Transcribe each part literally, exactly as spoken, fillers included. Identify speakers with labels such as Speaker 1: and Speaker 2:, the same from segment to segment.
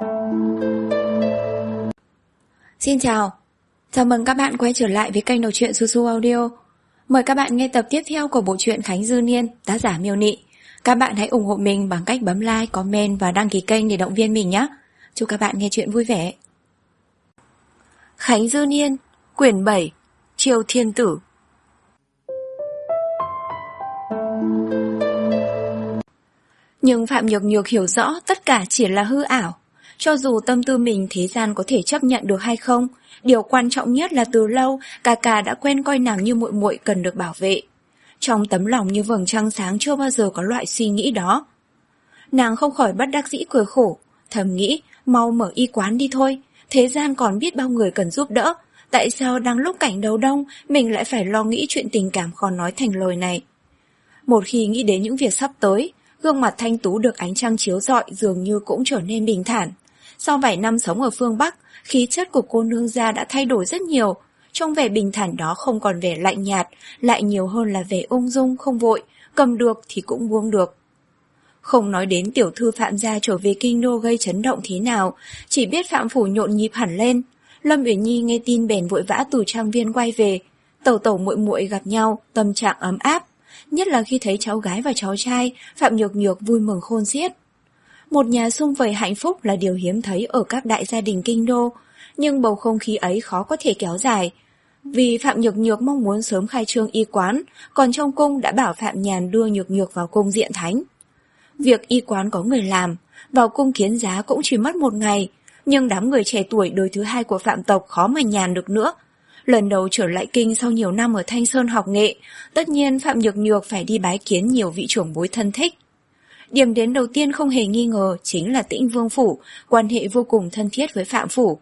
Speaker 1: Xin chào, chào mừng các bạn quay trở lại với kênh đọc truyện Su Su Audio. Mời các bạn nghe tập tiếp theo của bộ truyện Khánh Dư Niên, tác giả Miêu Nị. Các bạn hãy ủng hộ mình bằng cách bấm like, comment và đăng ký kênh để động viên mình nhé. Chúc các bạn nghe truyện vui vẻ. Khánh Dư Niên, quyển bảy, Triều Thiên Tử. Nhưng Phạm Nhược Nhược hiểu rõ tất cả chỉ là hư ảo. Cho dù tâm tư mình thế gian có thể chấp nhận được hay không, điều quan trọng nhất là từ lâu ca ca đã quen coi nàng như muội muội cần được bảo vệ. Trong tấm lòng như vầng trăng sáng chưa bao giờ có loại suy nghĩ đó. Nàng không khỏi bất đắc dĩ cười khổ, thầm nghĩ mau mở y quán đi thôi, thế gian còn biết bao người cần giúp đỡ, tại sao đang lúc cảnh đầu đông mình lại phải lo nghĩ chuyện tình cảm khó nói thành lời này. Một khi nghĩ đến những việc sắp tới, gương mặt thanh tú được ánh trăng chiếu rọi dường như cũng trở nên bình thản. Sau vài năm sống ở phương Bắc, khí chất của cô nương gia đã thay đổi rất nhiều. Trong vẻ bình thản đó không còn vẻ lạnh nhạt, lại nhiều hơn là vẻ ung dung không vội, cầm được thì cũng buông được. Không nói đến tiểu thư Phạm gia trở về kinh đô gây chấn động thế nào, chỉ biết Phạm phủ nhộn nhịp hẳn lên. Lâm Uyển Nhi nghe tin bèn vội vã từ trang viên quay về, tẩu tẩu muội muội gặp nhau, tâm trạng ấm áp. Nhất là khi thấy cháu gái và cháu trai, Phạm Nhược Nhược vui mừng khôn xiết. Một nhà sum vầy hạnh phúc là điều hiếm thấy ở các đại gia đình kinh đô, nhưng bầu không khí ấy khó có thể kéo dài. Vì Phạm Nhược Nhược mong muốn sớm khai trương y quán, còn trong cung đã bảo Phạm Nhàn đưa Nhược Nhược vào cung diện thánh. Việc y quán có người làm, vào cung kiến giá cũng chỉ mất một ngày, nhưng đám người trẻ tuổi đời thứ hai của Phạm tộc khó mà nhàn được nữa. Lần đầu trở lại kinh sau nhiều năm ở Thanh Sơn học nghệ, tất nhiên Phạm Nhược Nhược phải đi bái kiến nhiều vị trưởng bối thân thích. Điểm đến đầu tiên không hề nghi ngờ chính là Tĩnh Vương phủ, quan hệ vô cùng thân thiết với Phạm phủ.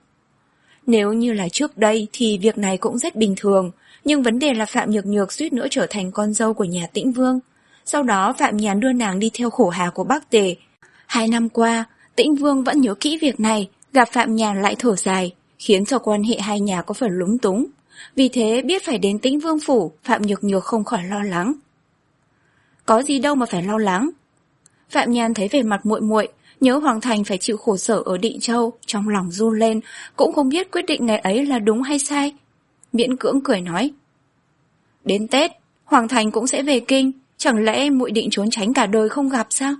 Speaker 1: Nếu như là trước đây thì việc này cũng rất bình thường, nhưng vấn đề là Phạm Nhược Nhược suýt nữa trở thành con dâu của nhà Tĩnh Vương. Sau đó Phạm Nhàn đưa nàng đi theo khổ hà của Bắc Tề. Hai năm qua, Tĩnh Vương vẫn nhớ kỹ việc này, gặp Phạm Nhàn lại thở dài, khiến cho quan hệ hai nhà có phần lúng túng. Vì thế biết phải đến Tĩnh Vương phủ, Phạm Nhược Nhược không khỏi lo lắng. Có gì đâu mà phải lo lắng. Phạm Nhàn thấy về mặt muội muội, nhớ Hoàng Thành phải chịu khổ sở ở Định Châu, trong lòng run lên, cũng không biết quyết định ngày ấy là đúng hay sai. Miễn cưỡng cười nói. Đến Tết, Hoàng Thành cũng sẽ về kinh, chẳng lẽ muội định trốn tránh cả đời không gặp sao?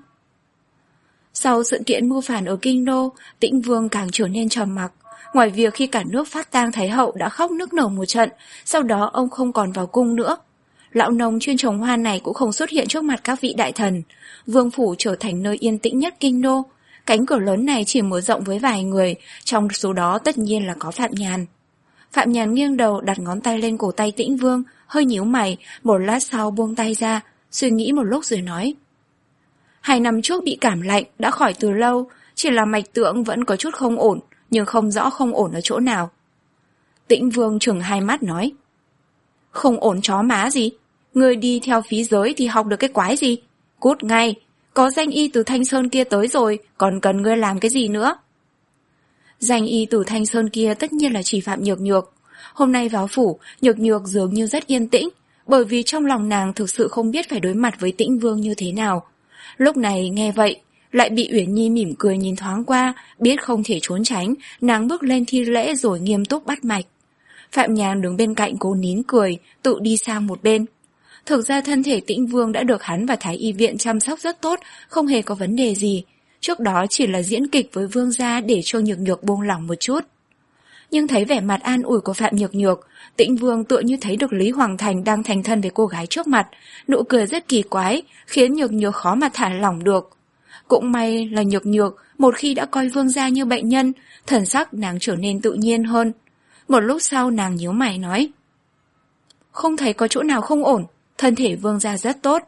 Speaker 1: Sau sự kiện mưu phản ở kinh đô, Tĩnh Vương càng trở nên trầm mặc. Ngoài việc khi cả nước phát tang Thái hậu đã khóc nức nở một trận, sau đó ông không còn vào cung nữa. Lão nông chuyên trồng hoa này cũng không xuất hiện trước mặt các vị đại thần. Vương phủ trở thành nơi yên tĩnh nhất kinh đô. Cánh cửa lớn này chỉ mở rộng với vài người, trong số đó tất nhiên là có Phạm Nhàn. Phạm Nhàn nghiêng đầu đặt ngón tay lên cổ tay Tĩnh Vương, hơi nhíu mày, một lát sau buông tay ra, suy nghĩ một lúc rồi nói. Hai năm trước bị cảm lạnh, đã khỏi từ lâu, chỉ là mạch tượng vẫn có chút không ổn, nhưng không rõ không ổn ở chỗ nào. Tĩnh Vương trừng hai mắt nói. Không ổn chó má gì? Người đi theo phí giới thì học được cái quái gì? Cút ngay, có danh y từ Thanh Sơn kia tới rồi, còn cần ngươi làm cái gì nữa? Danh y từ Thanh Sơn kia tất nhiên là chỉ Phạm Nhược Nhược. Hôm nay vào phủ, Nhược Nhược dường như rất yên tĩnh, bởi vì trong lòng nàng thực sự không biết phải đối mặt với Tĩnh Vương như thế nào. Lúc này nghe vậy, lại bị Uyển Nhi mỉm cười nhìn thoáng qua, biết không thể trốn tránh, nàng bước lên thi lễ rồi nghiêm túc bắt mạch. Phạm Nhàn đứng bên cạnh cố nín cười, tự đi sang một bên. Thực ra thân thể Tĩnh Vương đã được hắn và Thái y viện chăm sóc rất tốt, không hề có vấn đề gì. Trước đó chỉ là diễn kịch với Vương gia để cho Nhược Nhược buông lỏng một chút. Nhưng thấy vẻ mặt an ủi của Phạm Nhược Nhược, Tĩnh Vương tựa như thấy được Lý Hoàng Thành đang thành thân với cô gái trước mặt, nụ cười rất kỳ quái, khiến Nhược Nhược khó mà thả lỏng được. Cũng may là Nhược Nhược, một khi đã coi Vương gia như bệnh nhân, thần sắc nàng trở nên tự nhiên hơn. Một lúc sau nàng nhíu mày nói. Không thấy có chỗ nào không ổn, thân thể Vương gia rất tốt.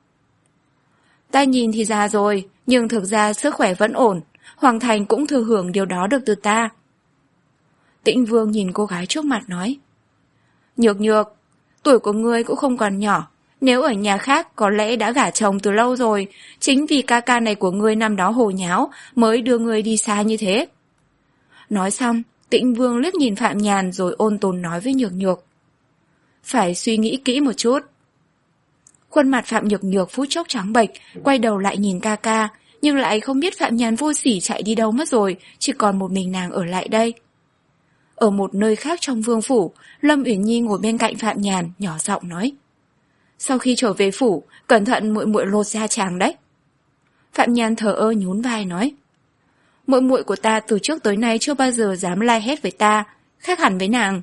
Speaker 1: Ta nhìn thì già rồi, nhưng thực ra sức khỏe vẫn ổn, Hoàng Thành cũng thừa hưởng điều đó được từ ta. Tĩnh Vương nhìn cô gái trước mặt nói. Nhược Nhược, tuổi của ngươi cũng không còn nhỏ, nếu ở nhà khác có lẽ đã gả chồng từ lâu rồi, chính vì ca ca này của ngươi năm đó hồ nháo mới đưa ngươi đi xa như thế. Nói xong, Tĩnh Vương liếc nhìn Phạm Nhàn rồi ôn tồn nói với Nhược Nhược. Phải suy nghĩ kỹ một chút. Khuôn mặt Phạm Nhược Nhược phút chốc trắng bệch, quay đầu lại nhìn ca ca, nhưng lại không biết Phạm Nhàn vô sỉ chạy đi đâu mất rồi, chỉ còn một mình nàng ở lại đây. Ở một nơi khác trong vương phủ, Lâm Uyển Nhi ngồi bên cạnh Phạm Nhàn, nhỏ giọng nói: Sau khi trở về phủ, cẩn thận muội muội lột da chàng đấy. Phạm Nhàn thờ ơ nhún vai nói: Muội muội của ta từ trước tới nay chưa bao giờ dám lai hét với ta, khác hẳn với nàng.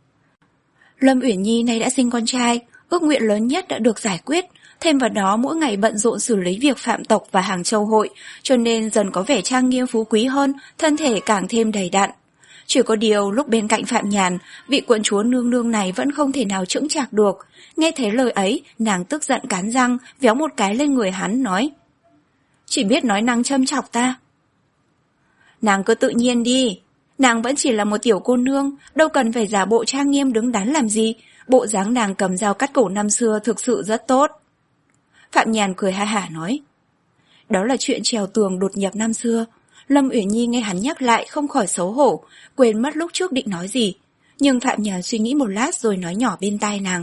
Speaker 1: Lâm Uyển Nhi nay đã sinh con trai, ước nguyện lớn nhất đã được giải quyết, thêm vào đó mỗi ngày bận rộn xử lý việc phạm tộc và Hàng Châu hội, cho nên dần có vẻ trang nghiêm phú quý hơn, thân thể càng thêm đầy đặn. Chỉ có điều lúc bên cạnh Phạm Nhàn, vị quận chúa nương nương này vẫn không thể nào chững chạc được. Nghe thấy lời ấy, nàng tức giận cắn răng, véo một cái lên người hắn nói: Chỉ biết nói năng châm chọc ta. Nàng cứ tự nhiên đi, nàng vẫn chỉ là một tiểu cô nương, đâu cần phải giả bộ trang nghiêm đứng đắn làm gì, bộ dáng nàng cầm dao cắt cổ năm xưa thực sự rất tốt. Phạm Nhàn cười ha hả nói: Đó là chuyện trèo tường đột nhập năm xưa. Lâm Uyển Nhi nghe hắn nhắc lại không khỏi xấu hổ, quên mất lúc trước định nói gì. Nhưng Phạm Nhàn suy nghĩ một lát rồi nói nhỏ bên tai nàng: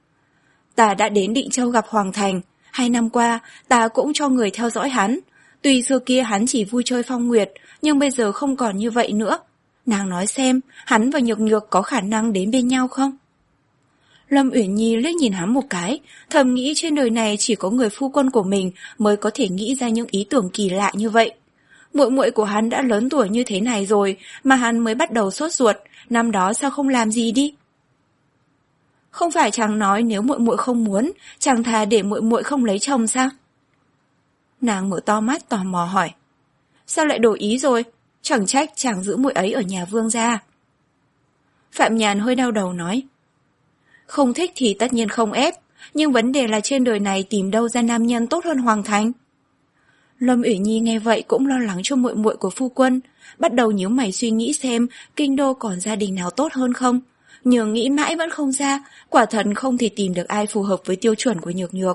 Speaker 1: Ta đã đến Định Châu gặp Hoàng Thành, hai năm qua ta cũng cho người theo dõi hắn. Tuy xưa kia hắn chỉ vui chơi phong nguyệt, nhưng bây giờ không còn như vậy nữa. Nàng nói xem, hắn và Nhược Nhược có khả năng đến bên nhau không? Lâm Uyển Nhi liếc nhìn hắn một cái, thầm nghĩ trên đời này chỉ có người phu quân của mình mới có thể nghĩ ra những ý tưởng kỳ lạ như vậy. Muội muội của hắn đã lớn tuổi như thế này rồi mà hắn mới bắt đầu sốt ruột, năm đó sao không làm gì đi? Không phải chàng nói nếu muội muội không muốn, chàng thà để muội muội không lấy chồng sao? Nàng mở to mắt tò mò hỏi: Sao lại đổi ý rồi? Chẳng trách chàng giữ muội ấy ở nhà vương gia. Phạm Nhàn hơi đau đầu nói: Không thích thì tất nhiên không ép, nhưng vấn đề là trên đời này tìm đâu ra nam nhân tốt hơn Hoàng Thành. Lâm Uyển Nhi nghe vậy cũng lo lắng cho muội muội của phu quân, bắt đầu nhíu mày suy nghĩ xem kinh đô còn gia đình nào tốt hơn không. Nhưng nghĩ mãi vẫn không ra, quả thật không thể tìm được ai phù hợp với tiêu chuẩn của Nhược Nhược.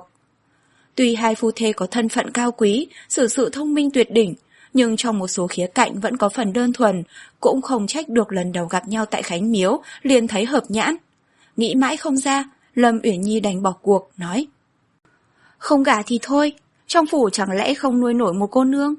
Speaker 1: Tuy hai phu thê có thân phận cao quý, xử sự thông minh tuyệt đỉnh, nhưng trong một số khía cạnh vẫn có phần đơn thuần, cũng không trách được lần đầu gặp nhau tại Khánh Miếu liền thấy hợp nhãn. Nghĩ mãi không ra, Lâm Uyển Nhi đành bỏ cuộc, nói: Không gả thì thôi, trong phủ chẳng lẽ không nuôi nổi một cô nương?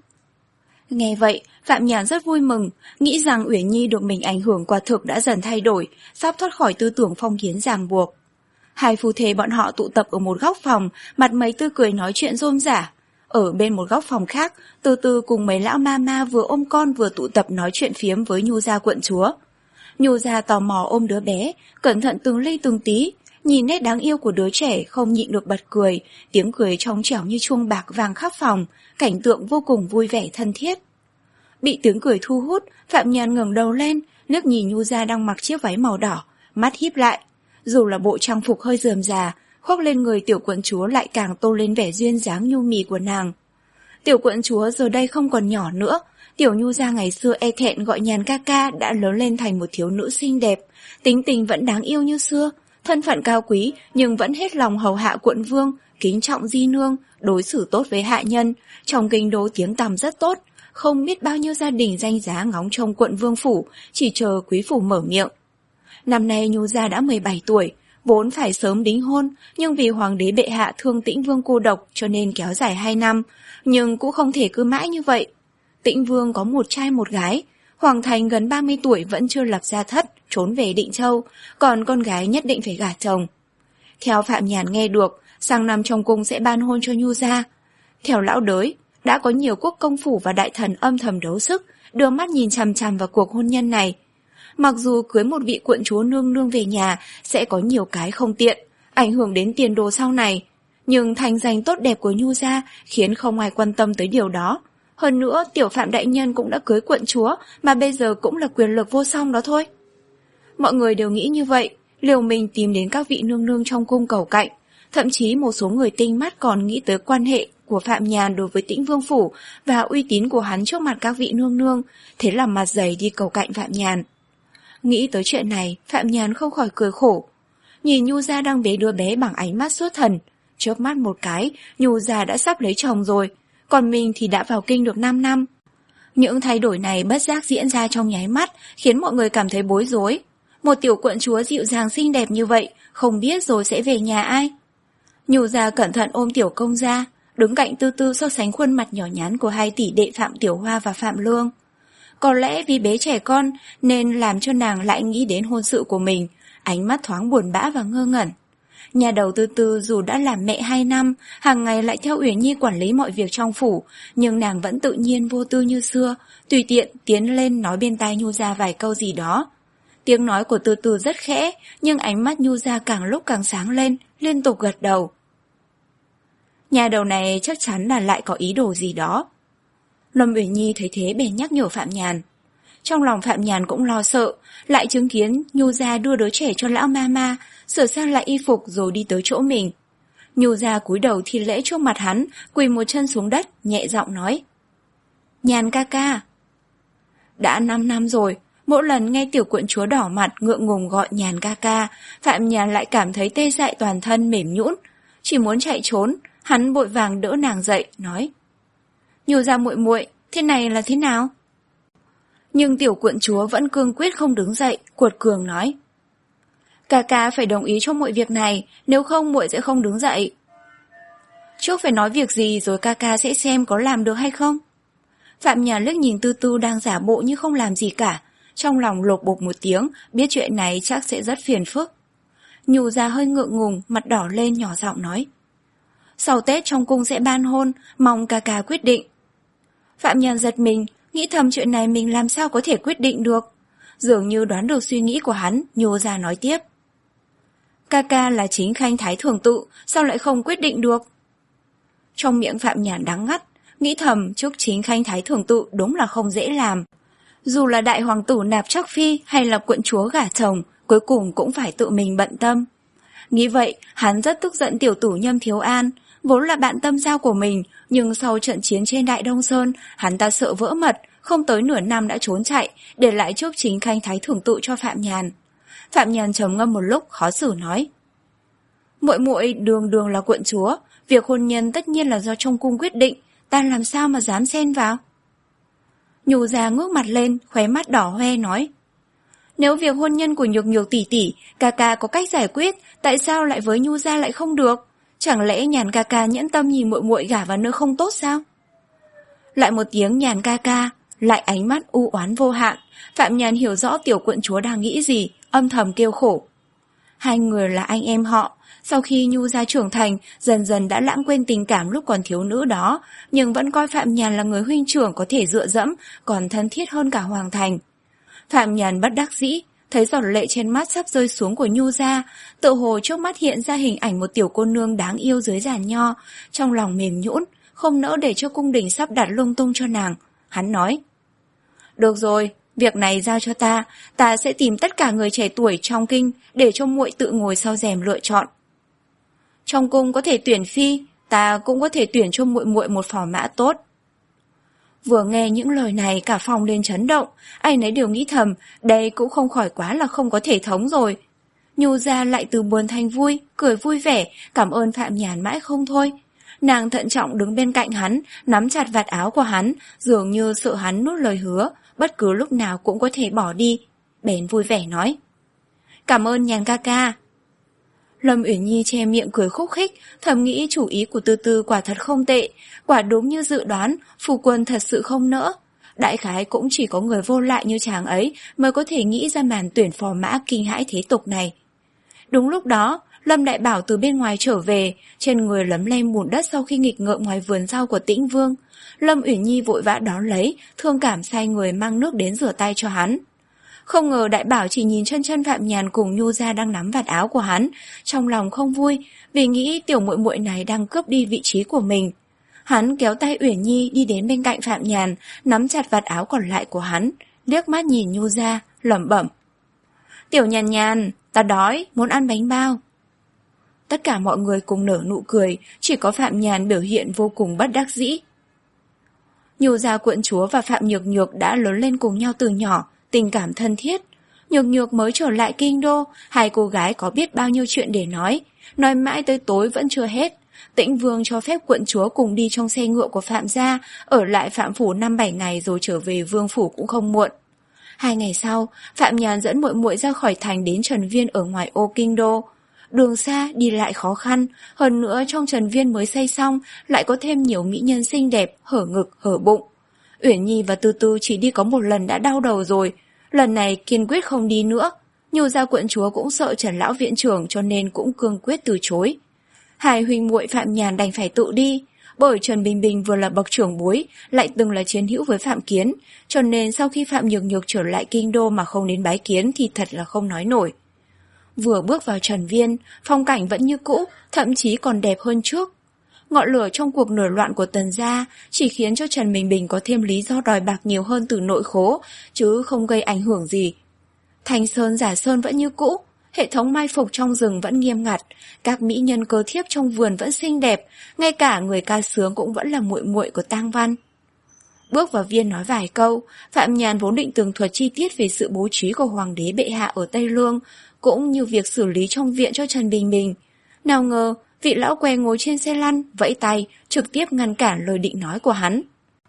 Speaker 1: Nghe vậy, Phạm Nhàn rất vui mừng, nghĩ rằng Uyển Nhi được mình ảnh hưởng quả thực đã dần thay đổi, sắp thoát khỏi tư tưởng phong kiến ràng buộc. Hai phu thê bọn họ tụ tập ở một góc phòng, mặt mày tươi cười nói chuyện rôm rả. Ở bên một góc phòng khác, Từ Từ cùng mấy lão ma ma vừa ôm con vừa tụ tập nói chuyện phiếm với Nhu gia quận chúa. Nhu gia tò mò ôm đứa bé, cẩn thận từng ly từng tí, nhìn nét đáng yêu của đứa trẻ không nhịn được bật cười, tiếng cười trong trẻo như chuông bạc vang khắp phòng, cảnh tượng vô cùng vui vẻ thân thiết. Bị tiếng cười thu hút, Phạm Nhàn ngẩng đầu lên, liếc nhìn Nhu gia đang mặc chiếc váy màu đỏ, mắt híp lại. Dù là bộ trang phục hơi rườm rà, khoác lên người tiểu quận chúa lại càng tô lên vẻ duyên dáng nhu mì của nàng. Tiểu quận chúa giờ đây không còn nhỏ nữa, tiểu Nhu gia ngày xưa e thẹn gọi Nhàn ca ca đã lớn lên thành một thiếu nữ xinh đẹp, tính tình vẫn đáng yêu như xưa, thân phận cao quý nhưng vẫn hết lòng hầu hạ quận vương, kính trọng di nương, đối xử tốt với hạ nhân, trong kinh đô tiếng tăm rất tốt, không biết bao nhiêu gia đình danh giá ngóng trông quận vương phủ, chỉ chờ quý phủ mở miệng. Năm nay Nhu gia đã mười bảy tuổi, vốn phải sớm đính hôn, nhưng vì hoàng đế bệ hạ thương Tĩnh Vương cô độc cho nên kéo dài hai năm, nhưng cũng không thể cứ mãi như vậy. Tĩnh Vương có một trai một gái, Hoàng Thành gần ba mươi tuổi vẫn chưa lập gia thất, trốn về Định Châu, còn con gái nhất định phải gả chồng. Theo Phạm Nhàn nghe được, sang năm trong cung sẽ ban hôn cho Nhu gia. Theo lão đới, đã có nhiều quốc công phủ và đại thần âm thầm đấu sức, đưa mắt nhìn chằm chằm vào cuộc hôn nhân này. Mặc dù cưới một vị quận chúa nương nương về nhà sẽ có nhiều cái không tiện, ảnh hưởng đến tiền đồ sau này, nhưng thành danh tốt đẹp của Nhu gia khiến không ai quan tâm tới điều đó. Hơn nữa, tiểu Phạm đại nhân cũng đã cưới quận chúa, mà bây giờ cũng là quyền lực vô song đó thôi. Mọi người đều nghĩ như vậy, liều mình tìm đến các vị nương nương trong cung cầu cạnh. Thậm chí một số người tinh mắt còn nghĩ tới quan hệ của Phạm Nhàn đối với Tĩnh Vương phủ và uy tín của hắn trước mặt các vị nương nương, thế là mặt dày đi cầu cạnh Phạm Nhàn. Nghĩ tới chuyện này, Phạm Nhàn không khỏi cười khổ. Nhìn Nhu gia đang bế đứa bé bằng ánh mắt xuất thần, chớp mắt một cái, Nhu gia đã sắp lấy chồng rồi, còn mình thì đã vào kinh được năm năm. Những thay đổi này bất giác diễn ra trong nháy mắt, khiến mọi người cảm thấy bối rối. Một tiểu quận chúa dịu dàng xinh đẹp như vậy, không biết rồi sẽ về nhà ai. Nhu gia cẩn thận ôm tiểu công gia, đứng cạnh Tư Tư so sánh khuôn mặt nhỏ nhắn của hai tỷ đệ Phạm Tiểu Hoa và Phạm Lương. Có lẽ vì bé trẻ con nên làm cho nàng lại nghĩ đến hôn sự của mình, ánh mắt thoáng buồn bã và ngơ ngẩn. Nhà đầu Tư Tư dù đã làm mẹ hai năm, hàng ngày lại theo Uyển Nhi quản lý mọi việc trong phủ, nhưng nàng vẫn tự nhiên vô tư như xưa, tùy tiện tiến lên nói bên tai Nhu Gia vài câu gì đó. Tiếng nói của Tư Tư rất khẽ, nhưng ánh mắt Nhu Gia càng lúc càng sáng lên, liên tục gật đầu. Nhà đầu này chắc chắn là lại có ý đồ gì đó. Lâm Uyển Nhi thấy thế bèn nhắc nhở Phạm Nhàn. Trong lòng Phạm Nhàn cũng lo sợ, lại chứng kiến Nhu Gia đưa đứa trẻ cho lão mama, sửa sang lại y phục rồi đi tới chỗ mình. Nhu Gia cúi đầu thi lễ trước mặt hắn, quỳ một chân xuống đất, nhẹ giọng nói. Nhàn ca ca. Đã năm năm rồi, mỗi lần nghe tiểu quận chúa đỏ mặt ngượng ngùng gọi Nhàn ca ca, Phạm Nhàn lại cảm thấy tê dại toàn thân mềm nhũn, chỉ muốn chạy trốn. Hắn vội vàng đỡ nàng dậy, nói. Nhu Gia muội muội, thế này là thế nào? Nhưng tiểu quận chúa vẫn cương quyết không đứng dậy, cuột cường nói. Ca ca phải đồng ý cho mọi việc này, nếu không muội sẽ không đứng dậy. Trước phải nói việc gì rồi ca ca sẽ xem có làm được hay không? Phạm Nhàn liếc nhìn Tư Tư đang giả bộ như không làm gì cả, trong lòng lột bột một tiếng, biết chuyện này chắc sẽ rất phiền phức. Nhu Gia hơi ngượng ngùng, mặt đỏ lên nhỏ giọng nói. Sau Tết trong cung sẽ ban hôn, mong ca ca quyết định. Phạm Nhàn giật mình, nghĩ thầm chuyện này mình làm sao có thể quyết định được. Dường như đoán được suy nghĩ của hắn, Nhu Gia nói tiếp. Ca ca là chính khanh thái thường tự, sao lại không quyết định được? Trong miệng Phạm Nhàn đắng ngắt, nghĩ thầm trước chính khanh thái thường tự đúng là không dễ làm. Dù là đại hoàng tử nạp trắc phi hay là quận chúa gả chồng, cuối cùng cũng phải tự mình bận tâm. Nghĩ vậy, hắn rất tức giận tiểu tử Nhâm Thiếu An, vốn là bạn tâm giao của mình, nhưng sau trận chiến trên Đại Đông Sơn, hắn ta sợ vỡ mật, không tới nửa năm đã trốn chạy, để lại trước chính khanh thái thường tự cho Phạm Nhàn. Phạm Nhàn trầm ngâm một lúc, khó xử nói. Muội muội đường đường là quận chúa, việc hôn nhân tất nhiên là do trong cung quyết định, ta làm sao mà dám xen vào? Nhu Gia ngước mặt lên, khóe mắt đỏ hoe nói. Nếu việc hôn nhân của Nhược Nhược tỷ tỷ, ca ca có cách giải quyết, tại sao lại với Nhu Gia lại không được? Chẳng lẽ Nhàn ca ca nhẫn tâm nhìn muội muội gả vào nơi không tốt sao? Lại một tiếng Nhàn ca ca, lại ánh mắt u oán vô hạn. Phạm Nhàn hiểu rõ tiểu quận chúa đang nghĩ gì, âm thầm kêu khổ. Hai người là anh em họ, sau khi Nhu Gia trưởng thành, dần dần đã lãng quên tình cảm lúc còn thiếu nữ đó, nhưng vẫn coi Phạm Nhàn là người huynh trưởng có thể dựa dẫm, còn thân thiết hơn cả Hoàng Thành. Phạm Nhàn bất đắc dĩ, thấy giọt lệ trên mắt sắp rơi xuống của Nhu Gia, tự hồ trước mắt hiện ra hình ảnh một tiểu cô nương đáng yêu dưới giàn nho, trong lòng mềm nhũn, không nỡ để cho cung đình sắp đặt lung tung cho nàng. Hắn nói, được rồi, việc này giao cho ta, ta sẽ tìm tất cả người trẻ tuổi trong kinh để cho muội tự ngồi sau rèm lựa chọn. Trong cung có thể tuyển phi, ta cũng có thể tuyển cho muội muội một phò mã tốt. Vừa nghe những lời này cả phòng lên chấn động, ai nấy đều nghĩ thầm, đây cũng không khỏi quá là không có thể thống rồi. Nhu Gia lại từ buồn thành vui, cười vui vẻ, cảm ơn Phạm Nhàn mãi không thôi. Nàng thận trọng đứng bên cạnh hắn, nắm chặt vạt áo của hắn, dường như sợ hắn nuốt lời hứa, bất cứ lúc nào cũng có thể bỏ đi. Bèn vui vẻ nói, cảm ơn Nhàn ca ca. Lâm Uyển Nhi che miệng cười khúc khích, thầm nghĩ chủ ý của Tư Tư quả thật không tệ, quả đúng như dự đoán, phu quân thật sự không nỡ. Đại khái cũng chỉ có người vô lại như chàng ấy mới có thể nghĩ ra màn tuyển phò mã kinh hãi thế tục này. Đúng lúc đó, Lâm Đại Bảo từ bên ngoài trở về, trên người lấm lem bùn đất sau khi nghịch ngợm ngoài vườn rau của Tĩnh Vương. Lâm Uyển Nhi vội vã đón lấy, thương cảm sai người mang nước đến rửa tay cho hắn. Không ngờ Đại Bảo chỉ nhìn chân chân Phạm Nhàn cùng Nhu Gia đang nắm vạt áo của hắn, trong lòng không vui, vì nghĩ tiểu muội muội này đang cướp đi vị trí của mình. Hắn kéo tay Uyển Nhi đi đến bên cạnh Phạm Nhàn, nắm chặt vạt áo còn lại của hắn, liếc mắt nhìn Nhu Gia, lẩm bẩm. Tiểu Nhàn Nhàn, ta đói, muốn ăn bánh bao. Tất cả mọi người cùng nở nụ cười, chỉ có Phạm Nhàn biểu hiện vô cùng bất đắc dĩ. Nhu Gia quận chúa và Phạm Nhược Nhược đã lớn lên cùng nhau từ nhỏ, tình cảm thân thiết. Nhược Nhược mới trở lại kinh đô, hai cô gái có biết bao nhiêu chuyện để nói, nói mãi tới tối vẫn chưa hết. Tĩnh Vương cho phép quận chúa cùng đi trong xe ngựa của Phạm gia, ở lại Phạm phủ năm bảy ngày rồi trở về Vương phủ cũng không muộn. Hai ngày sau, Phạm Nhàn dẫn muội muội ra khỏi thành đến Trần Viên ở ngoài ô kinh đô. Đường xa, đi lại khó khăn, hơn nữa trong Trần Viên mới xây xong lại có thêm nhiều mỹ nhân xinh đẹp, hở ngực, hở bụng. Uyển Nhi và Tư Tư chỉ đi có một lần đã đau đầu rồi, lần này kiên quyết không đi nữa. Nhu gia quận chúa cũng sợ Trần lão viện trưởng cho nên cũng cương quyết từ chối. Hai huynh muội Phạm Nhàn đành phải tự đi, bởi Trần Bình Bình vừa là bậc trưởng bối, lại từng là chiến hữu với Phạm Kiến, cho nên sau khi Phạm Nhược Nhược trở lại kinh đô mà không đến bái kiến thì thật là không nói nổi. Vừa bước vào Trần Viên, phong cảnh vẫn như cũ, thậm chí còn đẹp hơn trước. Ngọn lửa trong cuộc nổi loạn của Tần gia chỉ khiến cho Trần Bình Bình có thêm lý do đòi bạc nhiều hơn từ nội khố, chứ không gây ảnh hưởng gì. Thành Sơn Giả Sơn vẫn như cũ, hệ thống mai phục trong rừng vẫn nghiêm ngặt, các mỹ nhân cơ thiếp trong vườn vẫn xinh đẹp, ngay cả người ca sướng cũng vẫn là muội muội của Tang Văn. Bước vào viên nói vài câu, Phạm Nhàn vốn định tường thuật chi tiết về sự bố trí của Hoàng đế bệ hạ ở Tây Lương, cũng như việc xử lý trong viện cho Trần Bình Bình. Nào ngờ, vị lão què ngồi trên xe lăn, vẫy tay, trực tiếp ngăn cản lời định nói của hắn.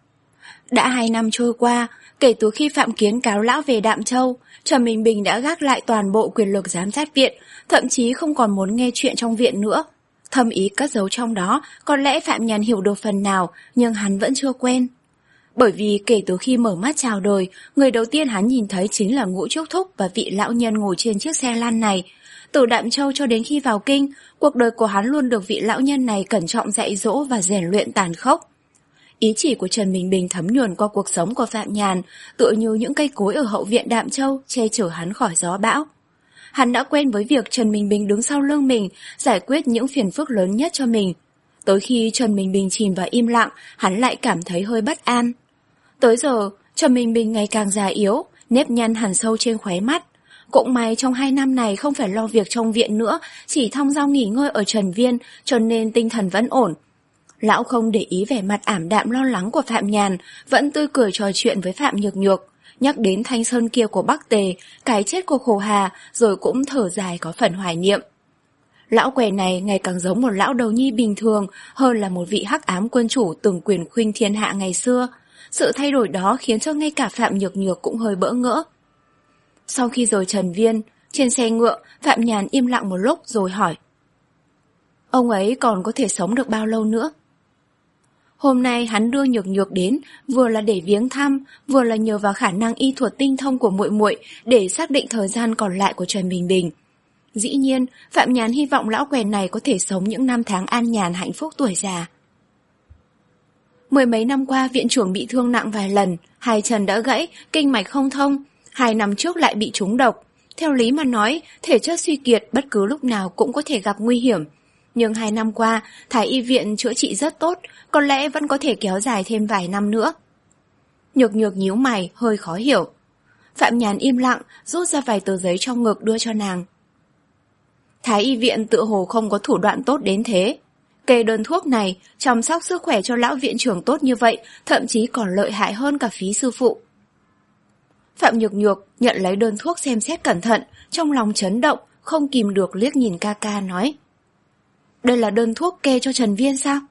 Speaker 1: Đã hai năm trôi qua, kể từ khi Phạm Kiến cáo lão về Đạm Châu, Trần Bình Bình đã gác lại toàn bộ quyền lực giám sát viện, thậm chí không còn muốn nghe chuyện trong viện nữa. Thâm ý cất giấu trong đó, có lẽ Phạm Nhàn hiểu được phần nào, nhưng hắn vẫn chưa quen. Bởi vì kể từ khi mở mắt chào đời, người đầu tiên hắn nhìn thấy chính là Ngũ Trúc Thúc và vị lão nhân ngồi trên chiếc xe lăn này. Từ Đạm Châu cho đến khi vào kinh, cuộc đời của hắn luôn được vị lão nhân này cẩn trọng dạy dỗ và rèn luyện tàn khốc. Ý chỉ của Trần Bình Bình thấm nhuần qua cuộc sống của Phạm Nhàn, tựa như những cây cối ở hậu viện Đạm Châu che chở hắn khỏi gió bão. Hắn đã quen với việc Trần Bình Bình đứng sau lưng mình, giải quyết những phiền phức lớn nhất cho mình. Tới khi Trần Bình Bình chìm vào im lặng, hắn lại cảm thấy hơi bất an. Tới giờ, Trần Bình Bình ngày càng già yếu, nếp nhăn hằn sâu trên khóe mắt. Cũng may trong hai năm này không phải lo việc trong viện nữa, chỉ thong dong nghỉ ngơi ở Trần Viên, cho nên tinh thần vẫn ổn. Lão không để ý vẻ mặt ảm đạm lo lắng của Phạm Nhàn, vẫn tươi cười trò chuyện với Phạm Nhược Nhược, nhắc đến Thanh Sơn kia của Bắc Tề, cái chết của Khổ Hà, rồi cũng thở dài có phần hoài niệm. Lão què này ngày càng giống một lão đầu nhi bình thường hơn là một vị hắc ám quân chủ từng quyền khuynh thiên hạ ngày xưa. Sự thay đổi đó khiến cho ngay cả Phạm Nhược Nhược cũng hơi bỡ ngỡ. Sau khi rời Trần Viên, trên xe ngựa, Phạm Nhàn im lặng một lúc rồi hỏi: Ông ấy còn có thể sống được bao lâu nữa? Hôm nay hắn đưa Nhược Nhược đến, vừa là để viếng thăm, vừa là nhờ vào khả năng y thuật tinh thông của muội muội để xác định thời gian còn lại của Trần Bình Bình. Dĩ nhiên, Phạm Nhàn hy vọng lão què này có thể sống những năm tháng an nhàn hạnh phúc tuổi già. Mười mấy năm qua viện trưởng bị thương nặng vài lần, hai chân đã gãy, kinh mạch không thông, hai năm trước lại bị trúng độc. Theo lý mà nói, thể chất suy kiệt bất cứ lúc nào cũng có thể gặp nguy hiểm. Nhưng hai năm qua, Thái y viện chữa trị rất tốt, có lẽ vẫn có thể kéo dài thêm vài năm nữa. Nhược Nhược nhíu mày, hơi khó hiểu. Phạm Nhàn im lặng, rút ra vài tờ giấy trong ngực đưa cho nàng. Thái y viện tựa hồ không có thủ đoạn tốt đến thế. Kê đơn thuốc này, chăm sóc sức khỏe cho lão viện trưởng tốt như vậy, thậm chí còn lợi hại hơn cả phí sư phụ. Phạm Nhược Nhược nhận lấy đơn thuốc xem xét cẩn thận, trong lòng chấn động, không kìm được liếc nhìn ca ca nói: Đây là đơn thuốc kê cho Trần Viên sao?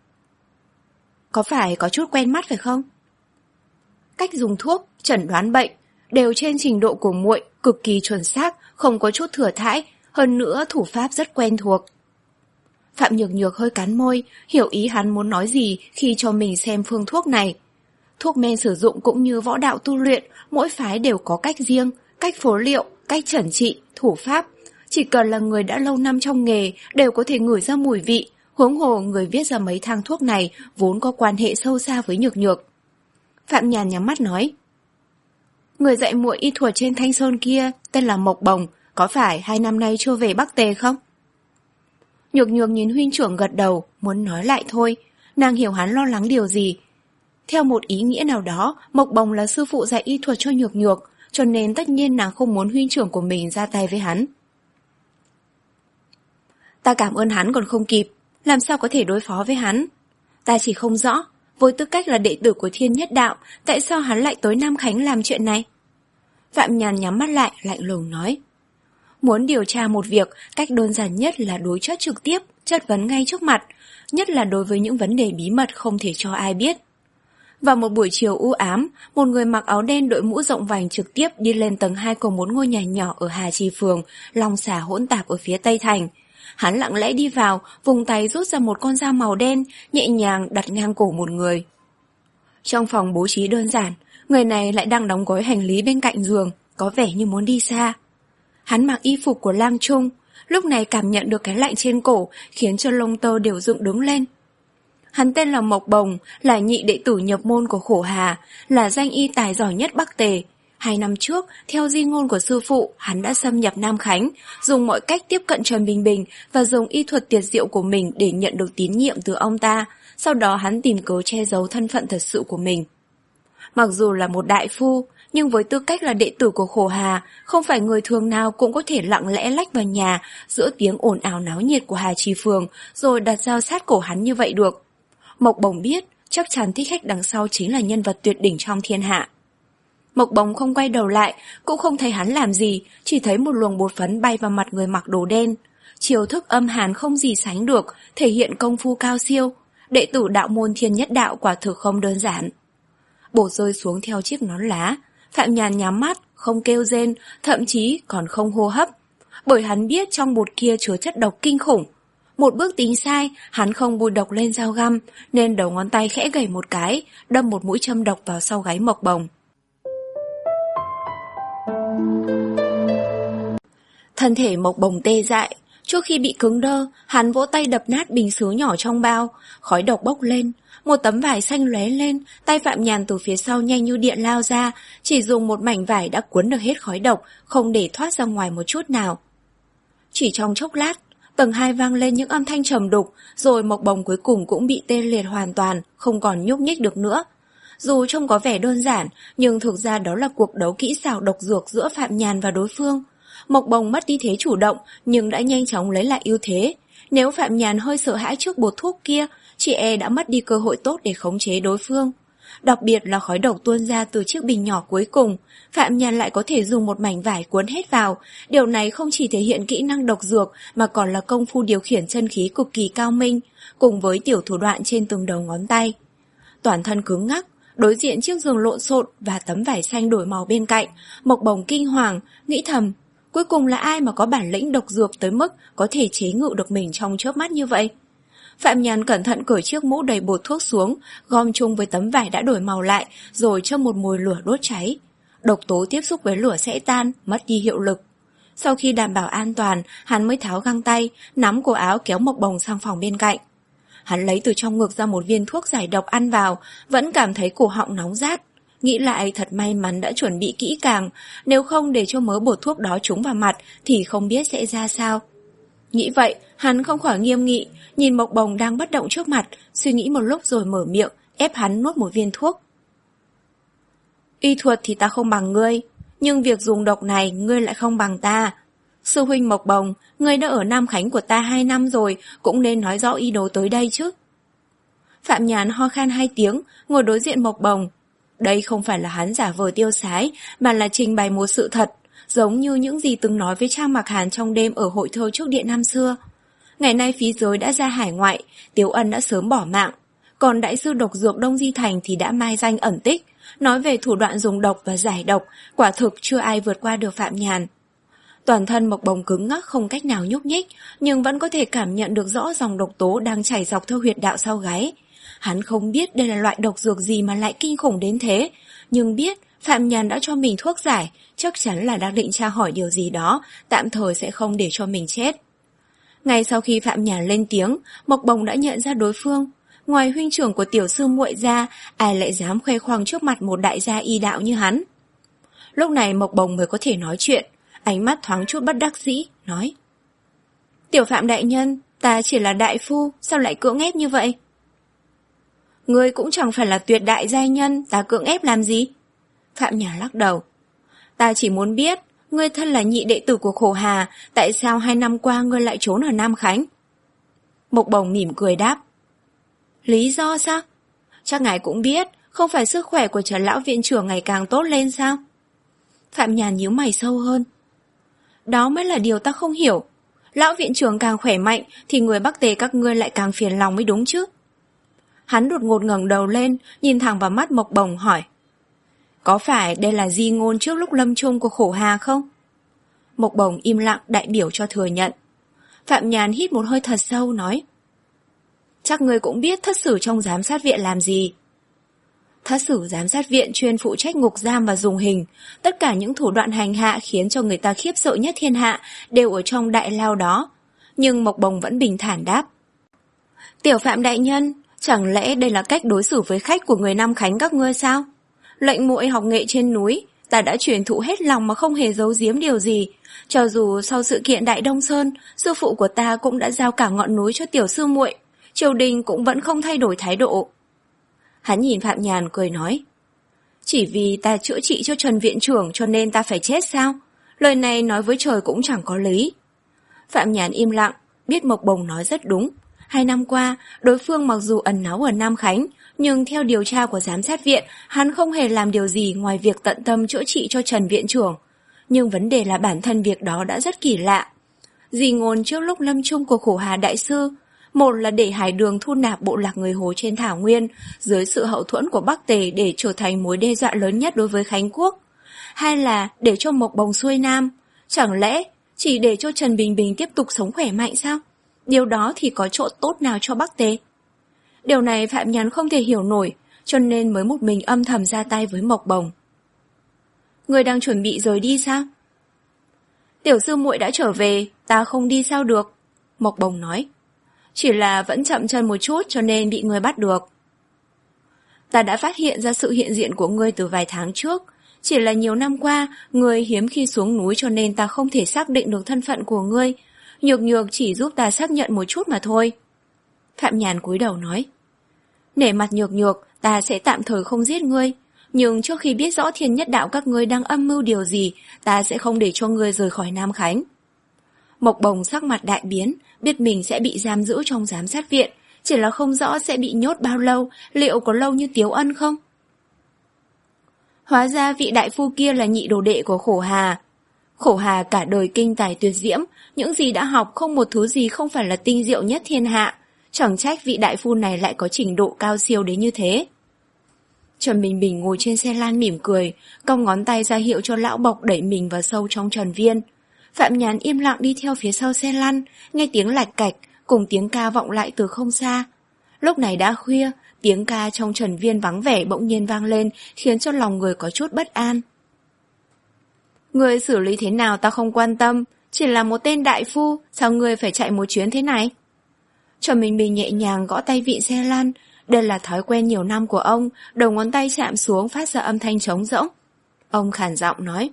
Speaker 1: Có phải có chút quen mắt phải không? Cách dùng thuốc, chẩn đoán bệnh, đều trên trình độ của muội, cực kỳ chuẩn xác, không có chút thừa thãi, hơn nữa thủ pháp rất quen thuộc. Phạm Nhược Nhược hơi cắn môi, hiểu ý hắn muốn nói gì khi cho mình xem phương thuốc này. Thuốc men sử dụng cũng như võ đạo tu luyện, mỗi phái đều có cách riêng, cách phối liệu, cách chẩn trị, thủ pháp. Chỉ cần là người đã lâu năm trong nghề đều có thể ngửi ra mùi vị, huống hồ người viết ra mấy thang thuốc này vốn có quan hệ sâu xa với Nhược Nhược. Phạm Nhàn nhắm mắt nói: Người dạy muội y thuật trên Thanh Sơn kia tên là Mộc Bồng, có phải hai năm nay chưa về Bắc Tề không? Nhược Nhược nhìn huynh trưởng gật đầu, muốn nói lại thôi, nàng hiểu hắn lo lắng điều gì. Theo một ý nghĩa nào đó, Mộc Bồng là sư phụ dạy y thuật cho Nhược Nhược, cho nên tất nhiên nàng không muốn huynh trưởng của mình ra tay với hắn. Ta cảm ơn hắn còn không kịp, làm sao có thể đối phó với hắn? Ta chỉ không rõ, với tư cách là đệ tử của Thiên Nhất Đạo, tại sao hắn lại tới Nam Khánh làm chuyện này? Phạm Nhàn nhắm mắt lại, lạnh lùng nói: Muốn điều tra một việc, cách đơn giản nhất là đối chất trực tiếp, chất vấn ngay trước mặt, nhất là đối với những vấn đề bí mật không thể cho ai biết. Vào một buổi chiều u ám, một người mặc áo đen đội mũ rộng vành trực tiếp đi lên tầng hai của một ngôi nhà nhỏ ở Hà Trì Phường, Long Xà hỗn tạp ở phía Tây Thành. Hắn lặng lẽ đi vào, vùng tay rút ra một con dao màu đen, nhẹ nhàng đặt ngang cổ một người. Trong phòng bố trí đơn giản, người này lại đang đóng gói hành lý bên cạnh giường, có vẻ như muốn đi xa. Hắn mặc y phục của lang trung, lúc này cảm nhận được cái lạnh trên cổ, khiến cho lông tơ đều dựng đứng lên. Hắn tên là Mộc Bồng, là nhị đệ tử nhập môn của Khổ Hà, là danh y tài giỏi nhất Bắc Tề. Hai năm trước, theo di ngôn của sư phụ, hắn đã xâm nhập Nam Khánh, dùng mọi cách tiếp cận Trần Bình Bình và dùng y thuật tuyệt diệu của mình để nhận được tín nhiệm từ ông ta. Sau đó hắn tìm cớ che giấu thân phận thật sự của mình. Mặc dù là một đại phu, nhưng với tư cách là đệ tử của Khổ Hà, không phải người thường nào cũng có thể lặng lẽ lách vào nhà giữa tiếng ồn ào náo nhiệt của Hà Trì Phường rồi đặt dao sát cổ hắn như vậy được. Mộc Bồng biết, chắc chắn thích khách đằng sau chính là nhân vật tuyệt đỉnh trong thiên hạ. Mộc Bồng không quay đầu lại, cũng không thấy hắn làm gì, chỉ thấy một luồng bột phấn bay vào mặt người mặc đồ đen. Chiêu thức âm hàn không gì sánh được, thể hiện công phu cao siêu. Đệ tử đạo môn Thiên Nhất Đạo quả thực không đơn giản. Bột rơi xuống theo chiếc nón lá. Phạm Nhàn nhắm mắt, không kêu rên, thậm chí còn không hô hấp. Bởi hắn biết trong bột kia chứa chất độc kinh khủng. Một bước tính sai, hắn không bôi độc lên dao găm, nên đầu ngón tay khẽ gảy một cái, đâm một mũi châm độc vào sau gáy Mộc Bồng. Thân thể Mộc Bồng tê dại. Trước khi bị cứng đơ, hắn vỗ tay đập nát bình sứ nhỏ trong bao, khói độc bốc lên. Một tấm vải xanh lóe lên, tay Phạm Nhàn từ phía sau nhanh như điện lao ra, chỉ dùng một mảnh vải đã cuốn được hết khói độc, không để thoát ra ngoài một chút nào. Chỉ trong chốc lát, tầng hai vang lên những âm thanh trầm đục, rồi Mộc Bồng cuối cùng cũng bị tê liệt hoàn toàn, không còn nhúc nhích được nữa. Dù trông có vẻ đơn giản, nhưng thực ra đó là cuộc đấu kỹ xảo độc dược giữa Phạm Nhàn và đối phương. Mộc Bồng mất đi thế chủ động, nhưng đã nhanh chóng lấy lại ưu thế. Nếu Phạm Nhàn hơi sợ hãi trước bột thuốc kia, chị e đã mất đi cơ hội tốt để khống chế đối phương. Đặc biệt là khói độc tuôn ra từ chiếc bình nhỏ cuối cùng, Phạm Nhàn lại có thể dùng một mảnh vải cuốn hết vào. Điều này không chỉ thể hiện kỹ năng độc dược mà còn là công phu điều khiển chân khí cực kỳ cao minh, cùng với tiểu thủ đoạn trên từng đầu ngón tay. Toàn thân cứng ngắc, đối diện chiếc giường lộn xộn và tấm vải xanh đổi màu bên cạnh, Mộc Bồng kinh hoàng, nghĩ thầm, cuối cùng là ai mà có bản lĩnh độc dược tới mức có thể chế ngự được mình trong chớp mắt như vậy? Phạm Nhàn cẩn thận cởi chiếc mũ đầy bột thuốc xuống, gom chung với tấm vải đã đổi màu lại, rồi cho một mồi lửa đốt cháy. Độc tố tiếp xúc với lửa sẽ tan, mất đi hiệu lực. Sau khi đảm bảo an toàn, hắn mới tháo găng tay, nắm cổ áo kéo Mộc Bồng sang phòng bên cạnh. Hắn lấy từ trong ngực ra một viên thuốc giải độc ăn vào, vẫn cảm thấy cổ họng nóng rát. Nghĩ lại thật may mắn đã chuẩn bị kỹ càng, nếu không để cho mớ bột thuốc đó trúng vào mặt thì không biết sẽ ra sao. Nghĩ vậy, hắn không khỏi nghiêm nghị, nhìn Mộc Bồng đang bất động trước mặt, suy nghĩ một lúc rồi mở miệng, ép hắn nuốt một viên thuốc. Y thuật thì ta không bằng ngươi, nhưng việc dùng độc này ngươi lại không bằng ta. Sư huynh Mộc Bồng, ngươi đã ở Nam Khánh của ta hai năm rồi, cũng nên nói rõ ý đồ tới đây chứ. Phạm Nhàn ho khan hai tiếng, ngồi đối diện Mộc Bồng. Đây không phải là hắn giả vờ tiêu sái, mà là trình bày một sự thật, giống như những gì từng nói với Trang Mạc Hàn trong đêm ở hội thơ trước điện năm xưa. Ngày nay phí giới đã ra hải ngoại, Tiếu Ân đã sớm bỏ mạng, còn đại sư độc dược Đông Di Thành thì đã mai danh ẩn tích. Nói về thủ đoạn dùng độc và giải độc, quả thực chưa ai vượt qua được Phạm Nhàn. Toàn thân Mộc Bồng cứng ngắc không cách nào nhúc nhích, nhưng vẫn có thể cảm nhận được rõ dòng độc tố đang chảy dọc theo huyệt đạo sau gáy. Hắn không biết đây là loại độc dược gì mà lại kinh khủng đến thế, nhưng biết Phạm Nhàn đã cho mình thuốc giải, chắc chắn là đang định tra hỏi điều gì đó, tạm thời sẽ không để cho mình chết. Ngay sau khi Phạm Nhàn lên tiếng, Mộc Bồng đã nhận ra đối phương. Ngoài huynh trưởng của tiểu sư muội ra, ai lại dám khoe khoang trước mặt một đại gia y đạo như hắn. Lúc này Mộc Bồng mới có thể nói chuyện, ánh mắt thoáng chút bất đắc dĩ, nói: Tiểu Phạm đại nhân, ta chỉ là đại phu, sao lại cưỡng ép như vậy? Ngươi cũng chẳng phải là tuyệt đại giai nhân, ta cưỡng ép làm gì? Phạm Nhàn lắc đầu. Ta chỉ muốn biết, ngươi thân là nhị đệ tử của Khổ Hà, tại sao hai năm qua ngươi lại trốn ở Nam Khánh? Mộc Bồng mỉm cười đáp. Lý do sao? Chắc ngài cũng biết, không phải sức khỏe của Trần lão viện trưởng ngày càng tốt lên sao? Phạm Nhàn nhíu mày sâu hơn. Đó mới là điều ta không hiểu. Lão viện trưởng càng khỏe mạnh thì người Bắc Tề các ngươi lại càng phiền lòng mới đúng chứ. Hắn đột ngột ngẩng đầu lên, nhìn thẳng vào mắt Mộc Bồng hỏi. Có phải đây là di ngôn trước lúc lâm chung của Khổ Hà không? Mộc Bồng im lặng đại biểu cho thừa nhận. Phạm Nhàn hít một hơi thật sâu nói. Chắc ngươi cũng biết thất sử trong giám sát viện làm gì. Thất sử giám sát viện chuyên phụ trách ngục giam và dùng hình. Tất cả những thủ đoạn hành hạ khiến cho người ta khiếp sợ nhất thiên hạ đều ở trong đại lao đó. Nhưng Mộc Bồng vẫn bình thản đáp. Tiểu Phạm đại nhân, chẳng lẽ đây là cách đối xử với khách của người Nam Khánh các ngươi sao? Lệnh muội học nghệ trên núi, ta đã truyền thụ hết lòng mà không hề giấu giếm điều gì. Cho dù sau sự kiện Đại Đông Sơn, sư phụ của ta cũng đã giao cả ngọn núi cho tiểu sư muội, triều đình cũng vẫn không thay đổi thái độ. Hắn nhìn Phạm Nhàn cười nói. Chỉ vì ta chữa trị cho Trần viện trưởng cho nên ta phải chết sao? Lời này nói với trời cũng chẳng có lý. Phạm Nhàn im lặng, biết Mộc Bồng nói rất đúng. Hai năm qua, đối phương mặc dù ẩn náu ở Nam Khánh, nhưng theo điều tra của giám sát viện, hắn không hề làm điều gì ngoài việc tận tâm chữa trị cho Trần viện trưởng. Nhưng vấn đề là bản thân việc đó đã rất kỳ lạ. Dì ngôn trước lúc lâm chung của Khổ Hà đại sư, một là để Hải Đường thu nạp bộ lạc người Hồ trên Thảo Nguyên dưới sự hậu thuẫn của Bắc Tề để trở thành mối đe dọa lớn nhất đối với Khánh Quốc. Hai là để cho Mộc Bồng xuôi Nam. Chẳng lẽ chỉ để cho Trần Bình Bình tiếp tục sống khỏe mạnh sao? Điều đó thì có chỗ tốt nào cho Bắc Tề? Điều này Phạm Nhàn không thể hiểu nổi, cho nên mới một mình âm thầm ra tay với Mộc Bồng. Người đang chuẩn bị rời đi sao? Tiểu sư muội đã trở về, ta không đi sao được, Mộc Bồng nói. Chỉ là vẫn chậm chân một chút cho nên bị người bắt được. Ta đã phát hiện ra sự hiện diện của ngươi từ vài tháng trước. Chỉ là nhiều năm qua, ngươi hiếm khi xuống núi cho nên ta không thể xác định được thân phận của ngươi. Nhược Nhược chỉ giúp ta xác nhận một chút mà thôi. Phạm Nhàn cúi đầu nói. Nể mặt Nhược Nhược, ta sẽ tạm thời không giết ngươi. Nhưng trước khi biết rõ thiên nhất đạo các ngươi đang âm mưu điều gì, ta sẽ không để cho ngươi rời khỏi Nam Khánh. Mộc Bồng sắc mặt đại biến, biết mình sẽ bị giam giữ trong giám sát viện, chỉ là không rõ sẽ bị nhốt bao lâu, liệu có lâu như Tiếu Ân không? Hóa ra vị đại phu kia là nhị đồ đệ của Khổ Hà. Khổ Hà cả đời kinh tài tuyệt diễm, những gì đã học không một thứ gì không phải là tinh diệu nhất thiên hạ. Chẳng trách vị đại phu này lại có trình độ cao siêu đến như thế. Trần Bình Bình ngồi trên xe lan mỉm cười, cong ngón tay ra hiệu cho lão bộc đẩy mình vào sâu trong trần viên. Phạm Nhàn im lặng đi theo phía sau xe lăn, nghe tiếng lạch cạch, cùng tiếng ca vọng lại từ không xa. Lúc này đã khuya, tiếng ca trong trần viên vắng vẻ bỗng nhiên vang lên, khiến cho lòng người có chút bất an. Người xử lý thế nào ta không quan tâm, chỉ là một tên đại phu, sao người phải chạy một chuyến thế này? Trần Bình Bình nhẹ nhàng gõ tay vịn xe lăn, đây là thói quen nhiều năm của ông, đầu ngón tay chạm xuống phát ra âm thanh trống rỗng. Ông khàn giọng nói.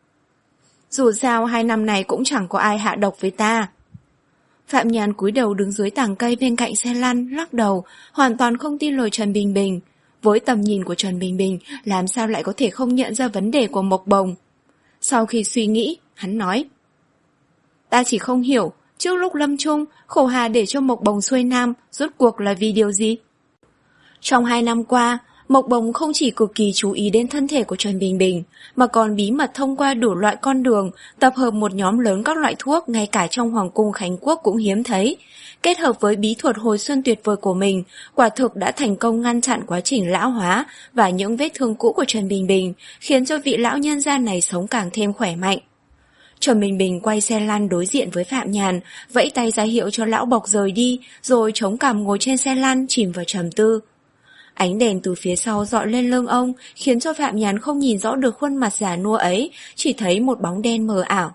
Speaker 1: Dù sao hai năm này cũng chẳng có ai hạ độc với ta. Phạm Nhàn cúi đầu đứng dưới tàng cây bên cạnh xe lăn, lắc đầu, hoàn toàn không tin lời Trần Bình Bình. Với tầm nhìn của Trần Bình Bình, làm sao lại có thể không nhận ra vấn đề của Mộc Bồng. Sau khi suy nghĩ, hắn nói. Ta chỉ không hiểu, trước lúc lâm chung, Khổ Hà để cho Mộc Bồng xuôi Nam, rốt cuộc là vì điều gì? Trong hai năm qua, Mộc Bồng không chỉ cực kỳ chú ý đến thân thể của Trần Bình Bình, mà còn bí mật thông qua đủ loại con đường, tập hợp một nhóm lớn các loại thuốc ngay cả trong Hoàng cung Khánh Quốc cũng hiếm thấy. Kết hợp với bí thuật hồi xuân tuyệt vời của mình, quả thực đã thành công ngăn chặn quá trình lão hóa và những vết thương cũ của Trần Bình Bình, khiến cho vị lão nhân gia này sống càng thêm khỏe mạnh. Trần Bình Bình quay xe lăn đối diện với Phạm Nhàn, vẫy tay ra hiệu cho lão bộc rời đi, rồi chống cằm ngồi trên xe lăn chìm vào trầm tư. Ánh đèn từ phía sau dọi lên lưng ông, khiến cho Phạm Nhàn không nhìn rõ được khuôn mặt già nua ấy, chỉ thấy một bóng đen mờ ảo.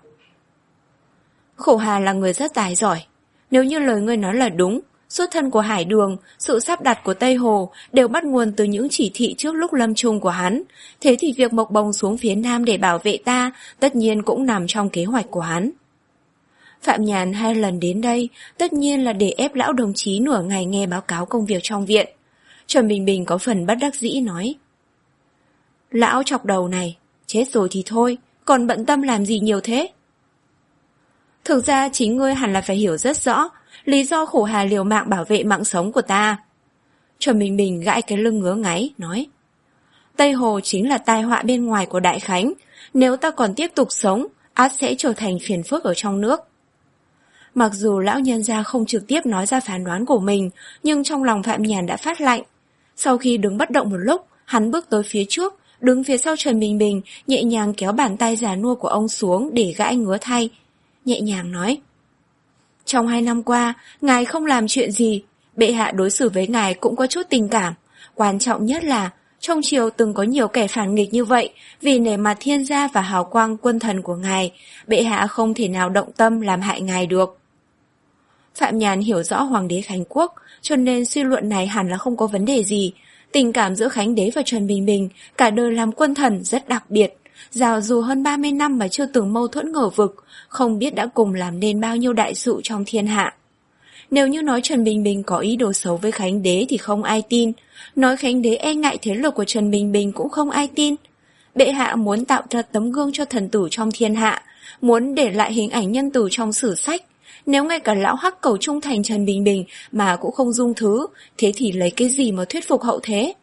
Speaker 1: Khổ Hà là người rất tài giỏi. Nếu như lời ngươi nói là đúng, xuất thân của Hải Đường, sự sắp đặt của Tây Hồ đều bắt nguồn từ những chỉ thị trước lúc lâm chung của hắn. Thế thì việc Mộc Bồng xuống phía Nam để bảo vệ ta, tất nhiên cũng nằm trong kế hoạch của hắn. Phạm Nhàn hai lần đến đây, tất nhiên là để ép lão đồng chí nửa ngày nghe báo cáo công việc trong viện. Trần Bình Bình có phần bất đắc dĩ nói. Lão chọc đầu này, chết rồi thì thôi, còn bận tâm làm gì nhiều thế? Thực ra chính ngươi hẳn là phải hiểu rất rõ lý do Khổ Hà liều mạng bảo vệ mạng sống của ta. Trần Bình Bình gãi cái lưng ngứa ngáy, nói. Tây Hồ chính là tai họa bên ngoài của Đại Khánh, nếu ta còn tiếp tục sống, ắt sẽ trở thành phiền phức ở trong nước. Mặc dù lão nhân gia không trực tiếp nói ra phán đoán của mình, nhưng trong lòng Phạm Nhàn đã phát lạnh. Sau khi đứng bất động một lúc, hắn bước tới phía trước, đứng phía sau Trần Bình Bình, nhẹ nhàng kéo bàn tay già nua của ông xuống để gãi ngứa thay. Nhẹ nhàng nói. Trong hai năm qua, ngài không làm chuyện gì, bệ hạ đối xử với ngài cũng có chút tình cảm. Quan trọng nhất là, trong triều từng có nhiều kẻ phản nghịch như vậy, vì nể mặt thiên gia và hào quang quân thần của ngài, bệ hạ không thể nào động tâm làm hại ngài được. Phạm Nhàn hiểu rõ Hoàng đế Khánh Quốc, cho nên suy luận này hẳn là không có vấn đề gì. Tình cảm giữa Khánh đế và Trần Bình Bình, cả đời làm quân thần rất đặc biệt. Giao dù hơn ba mươi năm mà chưa từng mâu thuẫn ngờ vực, không biết đã cùng làm nên bao nhiêu đại sự trong thiên hạ. Nếu như nói Trần Bình Bình có ý đồ xấu với Khánh đế thì không ai tin, nói Khánh đế e ngại thế lực của Trần Bình Bình cũng không ai tin. Bệ hạ muốn tạo ra tấm gương cho thần tử trong thiên hạ, muốn để lại hình ảnh nhân tử trong sử sách. Nếu ngay cả lão hắc cầu trung thành Trần Bình Bình mà cũng không dung thứ, thế thì lấy cái gì mà thuyết phục hậu thế?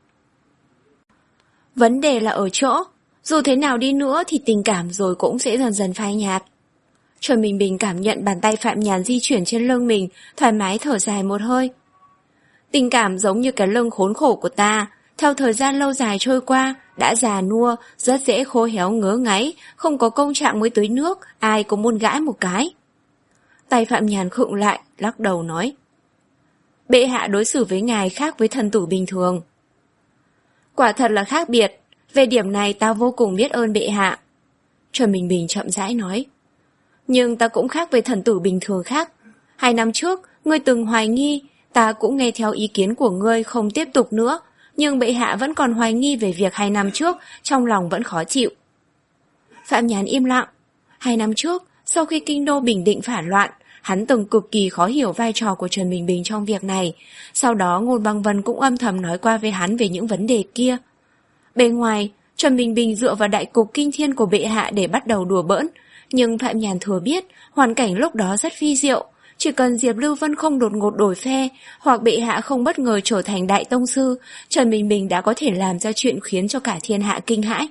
Speaker 1: Vấn đề là ở chỗ, dù thế nào đi nữa thì tình cảm rồi cũng sẽ dần dần phai nhạt. Trần Bình Bình cảm nhận bàn tay Phạm Nhàn di chuyển trên lưng mình, thoải mái thở dài một hơi. Tình cảm giống như cái lưng khốn khổ của ta, theo thời gian lâu dài trôi qua, đã già nua, rất dễ khô héo ngứa ngáy, không có công trạng mới tưới nước, ai cũng muốn gãi một cái. Tay Phạm Nhàn khựng lại, lắc đầu nói. Bệ hạ đối xử với ngài khác với thần tử bình thường. Quả thật là khác biệt, về điểm này ta vô cùng biết ơn bệ hạ. Trần Bình Bình chậm rãi nói. Nhưng ta cũng khác với thần tử bình thường khác. Hai năm trước, ngươi từng hoài nghi, ta cũng nghe theo ý kiến của ngươi không tiếp tục nữa, nhưng bệ hạ vẫn còn hoài nghi về việc hai năm trước, trong lòng vẫn khó chịu. Phạm Nhàn im lặng. Hai năm trước, sau khi kinh đô bình định phản loạn, hắn từng cực kỳ khó hiểu vai trò của Trần Bình Bình trong việc này. Sau đó Ngôn Băng Vân cũng âm thầm nói qua với hắn về những vấn đề kia. Bên ngoài, Trần Bình Bình dựa vào đại cục kinh thiên của bệ hạ để bắt đầu đùa bỡn. Nhưng Phạm Nhàn thừa biết, hoàn cảnh lúc đó rất phi diệu. Chỉ cần Diệp Lưu Vân không đột ngột đổi phe, hoặc bệ hạ không bất ngờ trở thành đại tông sư, Trần Bình Bình đã có thể làm ra chuyện khiến cho cả thiên hạ kinh hãi.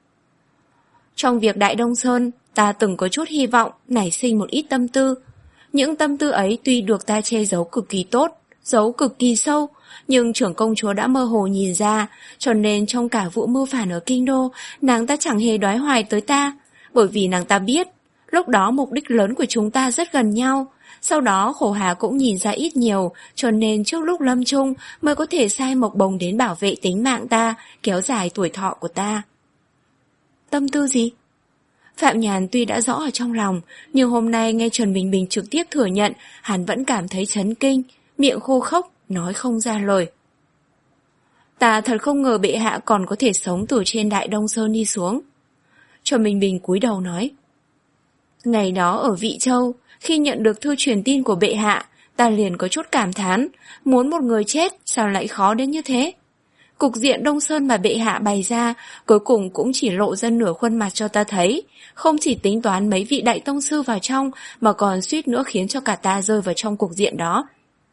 Speaker 1: Trong việc Đại Đông Sơn, ta từng có chút hy vọng, nảy sinh một ít tâm tư. Những tâm tư ấy tuy được ta che giấu cực kỳ tốt, giấu cực kỳ sâu, nhưng trưởng công chúa đã mơ hồ nhìn ra, cho nên trong cả vụ mưu phản ở kinh đô, nàng ta chẳng hề đoái hoài tới ta, bởi vì nàng ta biết, lúc đó mục đích lớn của chúng ta rất gần nhau. Sau đó Khổ Hà cũng nhìn ra ít nhiều, cho nên trước lúc lâm chung mới có thể sai Mộc Bồng đến bảo vệ tính mạng ta, kéo dài tuổi thọ của ta. Tâm tư gì? Phạm Nhàn tuy đã rõ ở trong lòng, nhưng hôm nay nghe Trần Bình Bình trực tiếp thừa nhận, hắn vẫn cảm thấy chấn kinh, miệng khô khốc, nói không ra lời. Ta thật không ngờ bệ hạ còn có thể sống từ trên Đại Đông Sơn đi xuống. Trần Bình Bình cúi đầu nói. Ngày đó ở Vị Châu, khi nhận được thư truyền tin của bệ hạ, ta liền có chút cảm thán, muốn một người chết sao lại khó đến như thế. Cục diện Đông Sơn mà bệ hạ bày ra, cuối cùng cũng chỉ lộ ra nửa khuôn mặt cho ta thấy, không chỉ tính toán mấy vị đại tông sư vào trong, mà còn suýt nữa khiến cho cả ta rơi vào trong cục diện đó.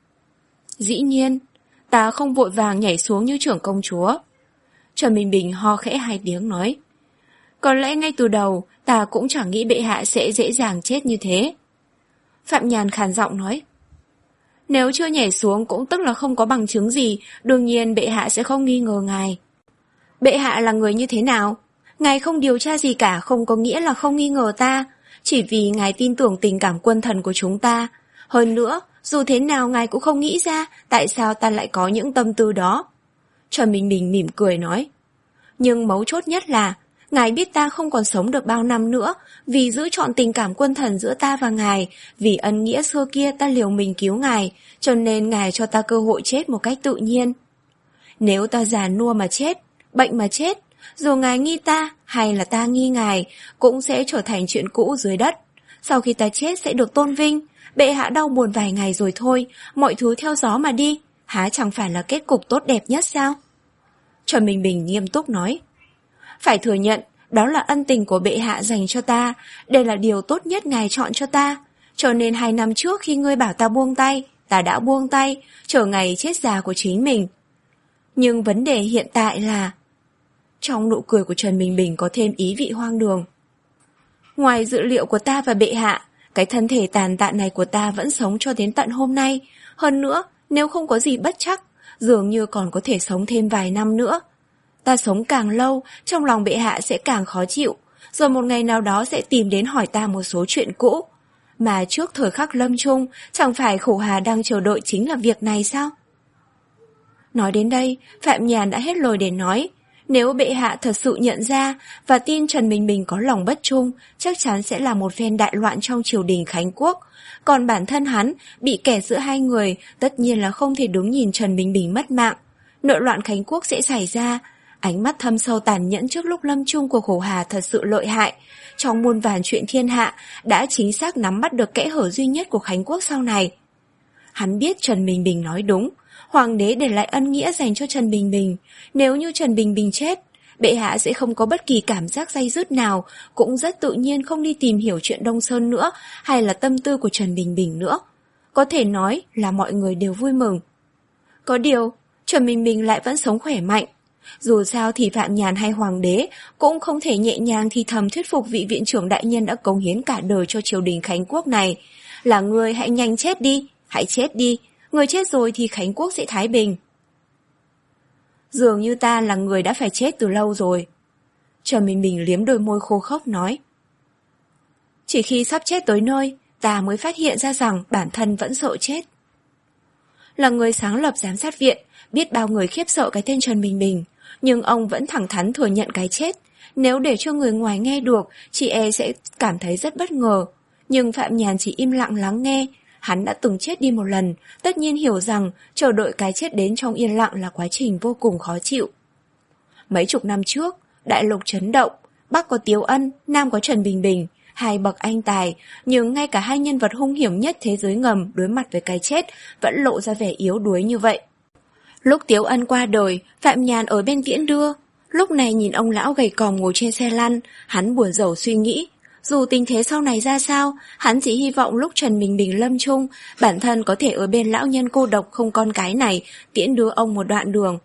Speaker 1: Dĩ nhiên, ta không vội vàng nhảy xuống như trưởng công chúa. Trần Bình Bình ho khẽ hai tiếng nói. Có lẽ ngay từ đầu, ta cũng chẳng nghĩ bệ hạ sẽ dễ dàng chết như thế. Phạm Nhàn khàn giọng nói. Nếu chưa nhảy xuống cũng tức là không có bằng chứng gì, đương nhiên bệ hạ sẽ không nghi ngờ ngài. Bệ hạ là người như thế nào? Ngài không điều tra gì cả không có nghĩa là không nghi ngờ ta, chỉ vì ngài tin tưởng tình cảm quân thần của chúng ta. Hơn nữa, dù thế nào ngài cũng không nghĩ ra tại sao ta lại có những tâm tư đó. Trần Bình Bình mỉm cười nói. Nhưng mấu chốt nhất là, ngài biết ta không còn sống được bao năm nữa, vì giữ trọn tình cảm quân thần giữa ta và ngài, vì ân nghĩa xưa kia ta liều mình cứu ngài, cho nên ngài cho ta cơ hội chết một cách tự nhiên. Nếu ta già nua mà chết, bệnh mà chết, dù ngài nghi ta hay là ta nghi ngài, cũng sẽ trở thành chuyện cũ dưới đất. Sau khi ta chết sẽ được tôn vinh, bệ hạ đau buồn vài ngày rồi thôi, mọi thứ theo gió mà đi, há chẳng phải là kết cục tốt đẹp nhất sao? Trần Bình Bình nghiêm túc nói. Phải thừa nhận, đó là ân tình của bệ hạ dành cho ta, đây là điều tốt nhất ngài chọn cho ta. Cho nên hai năm trước khi ngươi bảo ta buông tay, ta đã buông tay, chờ ngày chết già của chính mình. Nhưng vấn đề hiện tại là... Trong nụ cười của Trần Bình Bình có thêm ý vị hoang đường. Ngoài dự liệu của ta và bệ hạ, cái thân thể tàn tạ này của ta vẫn sống cho đến tận hôm nay. Hơn nữa, nếu không có gì bất trắc, dường như còn có thể sống thêm vài năm nữa. Ta sống càng lâu, trong lòng bệ hạ sẽ càng khó chịu, rồi một ngày nào đó sẽ tìm đến hỏi ta một số chuyện cũ. Mà trước thời khắc lâm chung, chẳng phải Khổ Hà đang chờ đợi chính là việc này sao? Nói đến đây, Phạm Nhàn đã hết lời để nói. Nếu bệ hạ thật sự nhận ra và tin Trần Bình Bình có lòng bất trung, chắc chắn sẽ là một phen đại loạn trong triều đình Khánh Quốc. Còn bản thân hắn, bị kẹt giữa hai người, tất nhiên là không thể đứng nhìn Trần Bình Bình mất mạng. Nội loạn Khánh Quốc sẽ xảy ra. Ánh mắt thâm sâu tàn nhẫn trước lúc lâm chung của Khổ Hà thật sự lợi hại. Trong muôn vàn chuyện thiên hạ, đã chính xác nắm bắt được kẽ hở duy nhất của Khánh Quốc sau này. Hắn biết Trần Bình Bình nói đúng. Hoàng đế để lại ân nghĩa dành cho Trần Bình Bình. Nếu như Trần Bình Bình chết, bệ hạ sẽ không có bất kỳ cảm giác day dứt nào, cũng rất tự nhiên không đi tìm hiểu chuyện Đông Sơn nữa, hay là tâm tư của Trần Bình Bình nữa. Có thể nói là mọi người đều vui mừng. Có điều, Trần Bình Bình lại vẫn sống khỏe mạnh. Dù sao thì Phạm Nhàn hay Hoàng đế cũng không thể nhẹ nhàng thì thầm thuyết phục vị viện trưởng đại nhân đã cống hiến cả đời cho triều đình Khánh Quốc này. Là người hãy nhanh chết đi, hãy chết đi. Người chết rồi thì Khánh Quốc sẽ thái bình. Dường như ta là người đã phải chết từ lâu rồi. Trần Bình Bình liếm đôi môi khô khốc nói. Chỉ khi sắp chết tới nơi, ta mới phát hiện ra rằng bản thân vẫn sợ chết. Là người sáng lập giám sát viện, biết bao người khiếp sợ cái tên Trần Bình Bình, nhưng ông vẫn thẳng thắn thừa nhận cái chết. Nếu để cho người ngoài nghe được, chị e sẽ cảm thấy rất bất ngờ. Nhưng Phạm Nhàn chỉ im lặng lắng nghe. Hắn đã từng chết đi một lần, tất nhiên hiểu rằng chờ đợi cái chết đến trong yên lặng là quá trình vô cùng khó chịu. Mấy chục năm trước, đại lục chấn động, Bắc có Tiếu Ân, Nam có Trần Bình Bình, hai bậc anh tài, nhưng ngay cả hai nhân vật hung hiểm nhất thế giới ngầm đối mặt với cái chết vẫn lộ ra vẻ yếu đuối như vậy. Lúc Tiếu Ân qua đời, Phạm Nhàn ở bên tiễn đưa. Lúc này nhìn ông lão gầy còm ngồi trên xe lăn, hắn buồn rầu suy nghĩ. Dù tình thế sau này ra sao, hắn chỉ hy vọng lúc Trần Bình Bình lâm chung, bản thân có thể ở bên lão nhân cô độc không con cái này, tiễn đưa ông một đoạn đường.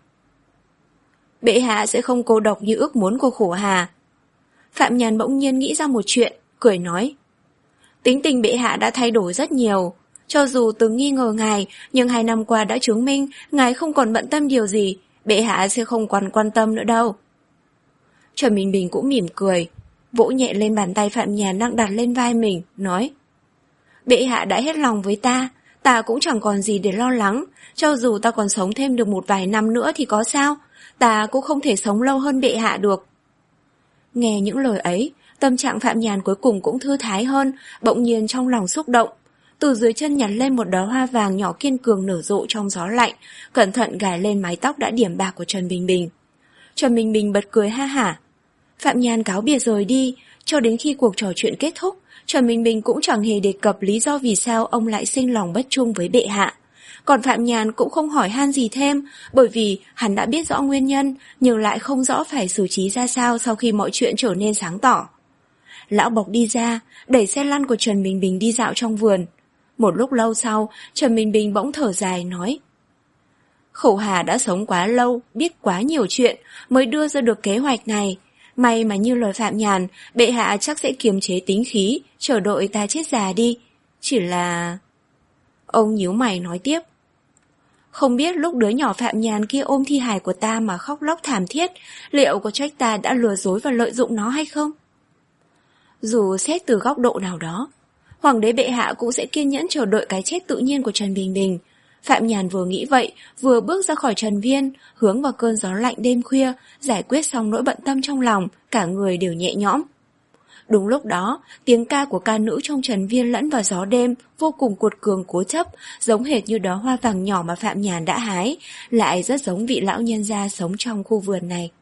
Speaker 1: Bệ hạ sẽ không cô độc như ước muốn của Khổ Hà. Phạm Nhàn bỗng nhiên nghĩ ra một chuyện, cười nói. Tính tình bệ hạ đã thay đổi rất nhiều. Cho dù từng nghi ngờ ngài, nhưng hai năm qua đã chứng minh ngài không còn bận tâm điều gì, bệ hạ sẽ không còn quan tâm nữa đâu. Trần Bình Bình cũng mỉm cười, vỗ nhẹ lên bàn tay Phạm Nhàn đang đặt lên vai mình, nói. Bệ hạ đã hết lòng với ta, ta cũng chẳng còn gì để lo lắng, cho dù ta còn sống thêm được một vài năm nữa thì có sao, ta cũng không thể sống lâu hơn bệ hạ được. Nghe những lời ấy, tâm trạng Phạm Nhàn cuối cùng cũng thư thái hơn, bỗng nhiên trong lòng xúc động. Từ dưới chân nhặt lên một đóa hoa vàng nhỏ kiên cường nở rộ trong gió lạnh, cẩn thận gài lên mái tóc đã điểm bạc của Trần Bình Bình. Trần Bình Bình bật cười ha hả. Phạm Nhàn cáo biệt rời đi, cho đến khi cuộc trò chuyện kết thúc, Trần Bình Bình cũng chẳng hề đề cập lý do vì sao ông lại sinh lòng bất trung với bệ hạ. Còn Phạm Nhàn cũng không hỏi han gì thêm, bởi vì hắn đã biết rõ nguyên nhân, nhưng lại không rõ phải xử trí ra sao sau khi mọi chuyện trở nên sáng tỏ. Lão Bộc đi ra, đẩy xe lăn của Trần Bình Bình đi dạo trong vườn. Một lúc lâu sau, Trần Bình Bình bỗng thở dài nói. Khổ Hà đã sống quá lâu, biết quá nhiều chuyện, mới đưa ra được kế hoạch này. May mà như lời Phạm Nhàn, bệ hạ chắc sẽ kiềm chế tính khí, chờ đợi ta chết già đi. Chỉ là... Ông nhíu mày nói tiếp. Không biết lúc đứa nhỏ Phạm Nhàn kia ôm thi hài của ta mà khóc lóc thảm thiết, liệu có trách ta đã lừa dối và lợi dụng nó hay không? Dù xét từ góc độ nào đó, Hoàng đế bệ hạ cũng sẽ kiên nhẫn chờ đợi cái chết tự nhiên của Trần Bình Bình. Phạm Nhàn vừa nghĩ vậy, vừa bước ra khỏi Trần Viên, hướng vào cơn gió lạnh đêm khuya, giải quyết xong nỗi bận tâm trong lòng, cả người đều nhẹ nhõm. Đúng lúc đó, tiếng ca của ca nữ trong Trần Viên lẫn vào gió đêm, vô cùng cuột cường cố chấp, giống hệt như đóa hoa vàng nhỏ mà Phạm Nhàn đã hái, lại rất giống vị lão nhân gia sống trong khu vườn này.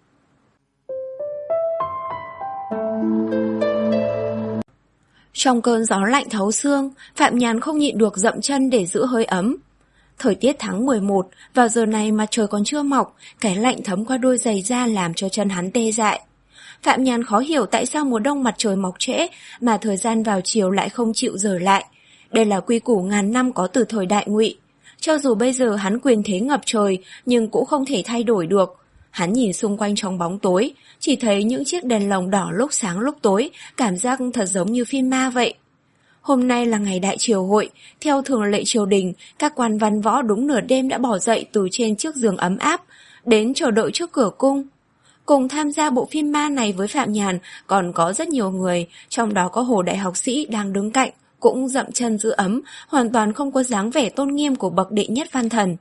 Speaker 1: Trong cơn gió lạnh thấu xương, Phạm Nhàn không nhịn được dậm chân để giữ hơi ấm. Thời tiết tháng mười một, vào giờ này mặt trời còn chưa mọc, cái lạnh thấm qua đôi giày da làm cho chân hắn tê dại. Phạm Nhàn khó hiểu tại sao mùa đông mặt trời mọc trễ mà thời gian vào chiều lại không chịu rời lại. Đây là quy củ ngàn năm có từ thời Đại Ngụy. Cho dù bây giờ hắn quyền thế ngập trời nhưng cũng không thể thay đổi được. Hắn nhìn xung quanh trong bóng tối, chỉ thấy những chiếc đèn lồng đỏ lúc sáng lúc tối, cảm giác thật giống như phim ma vậy. Hôm nay là ngày đại triều hội, theo thường lệ triều đình, các quan văn võ đúng nửa đêm đã bỏ dậy từ trên chiếc giường ấm áp, đến chờ đợi trước cửa cung. Cùng tham gia bộ phim ma này với Phạm Nhàn còn có rất nhiều người, trong đó có Hồ đại học sĩ đang đứng cạnh, cũng dậm chân giữ ấm, hoàn toàn không có dáng vẻ tôn nghiêm của bậc đệ nhất văn thần.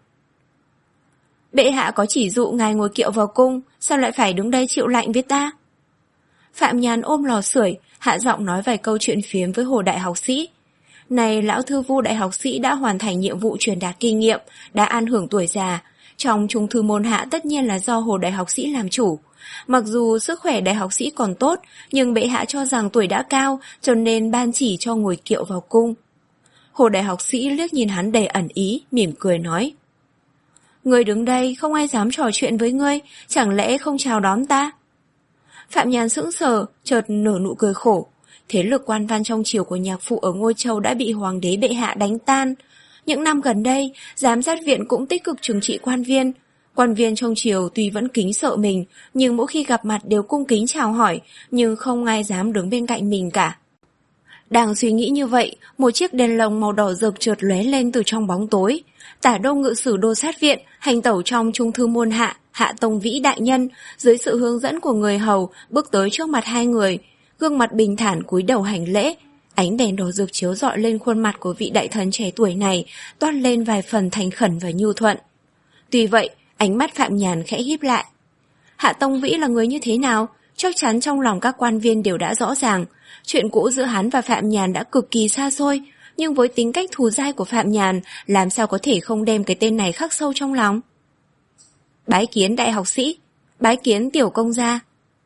Speaker 1: Bệ hạ có chỉ dụ ngài ngồi kiệu vào cung, sao lại phải đứng đây chịu lạnh với ta? Phạm Nhàn ôm lò sưởi, hạ giọng nói vài câu chuyện phiếm với Hồ đại học sĩ. Này lão thư vu đại học sĩ đã hoàn thành nhiệm vụ truyền đạt kinh nghiệm, đã an hưởng tuổi già. Trong trung thư môn hạ tất nhiên là do Hồ đại học sĩ làm chủ. Mặc dù sức khỏe đại học sĩ còn tốt, nhưng bệ hạ cho rằng tuổi đã cao, cho nên ban chỉ cho ngồi kiệu vào cung. Hồ đại học sĩ liếc nhìn hắn đầy ẩn ý, mỉm cười nói. Ngươi đứng đây, không ai dám trò chuyện với ngươi, chẳng lẽ không chào đón ta? Phạm Nhàn sững sờ, chợt nở nụ cười khổ. Thế lực quan văn trong triều của nhạc phụ ở Ngôi Châu đã bị hoàng đế bệ hạ đánh tan. Những năm gần đây, giám sát viện cũng tích cực trừng trị quan viên. Quan viên trong triều tuy vẫn kính sợ mình, nhưng mỗi khi gặp mặt đều cung kính chào hỏi, nhưng không ai dám đứng bên cạnh mình cả. Đang suy nghĩ như vậy, một chiếc đèn lồng màu đỏ rực chợt lóe lên từ trong bóng tối. Tả Đô ngự sử Đô sát viện, hành tẩu trong trung thư môn hạ, Hạ Tông Vĩ đại nhân, dưới sự hướng dẫn của người hầu, bước tới trước mặt hai người. Gương mặt bình thản cúi đầu hành lễ. Ánh đèn đỏ rực chiếu rọi lên khuôn mặt của vị đại thần trẻ tuổi này, toát lên vài phần thành khẩn và nhu thuận. Tuy vậy, ánh mắt Phạm Nhàn khẽ híp lại. Hạ Tông Vĩ là người như thế nào? Chắc chắn trong lòng các quan viên đều đã rõ ràng. Chuyện cũ giữa hắn và Phạm Nhàn đã cực kỳ xa xôi, nhưng với tính cách thù dai của Phạm Nhàn, làm sao có thể không đem cái tên này khắc sâu trong lòng? Bái kiến đại học sĩ, bái kiến tiểu công gia.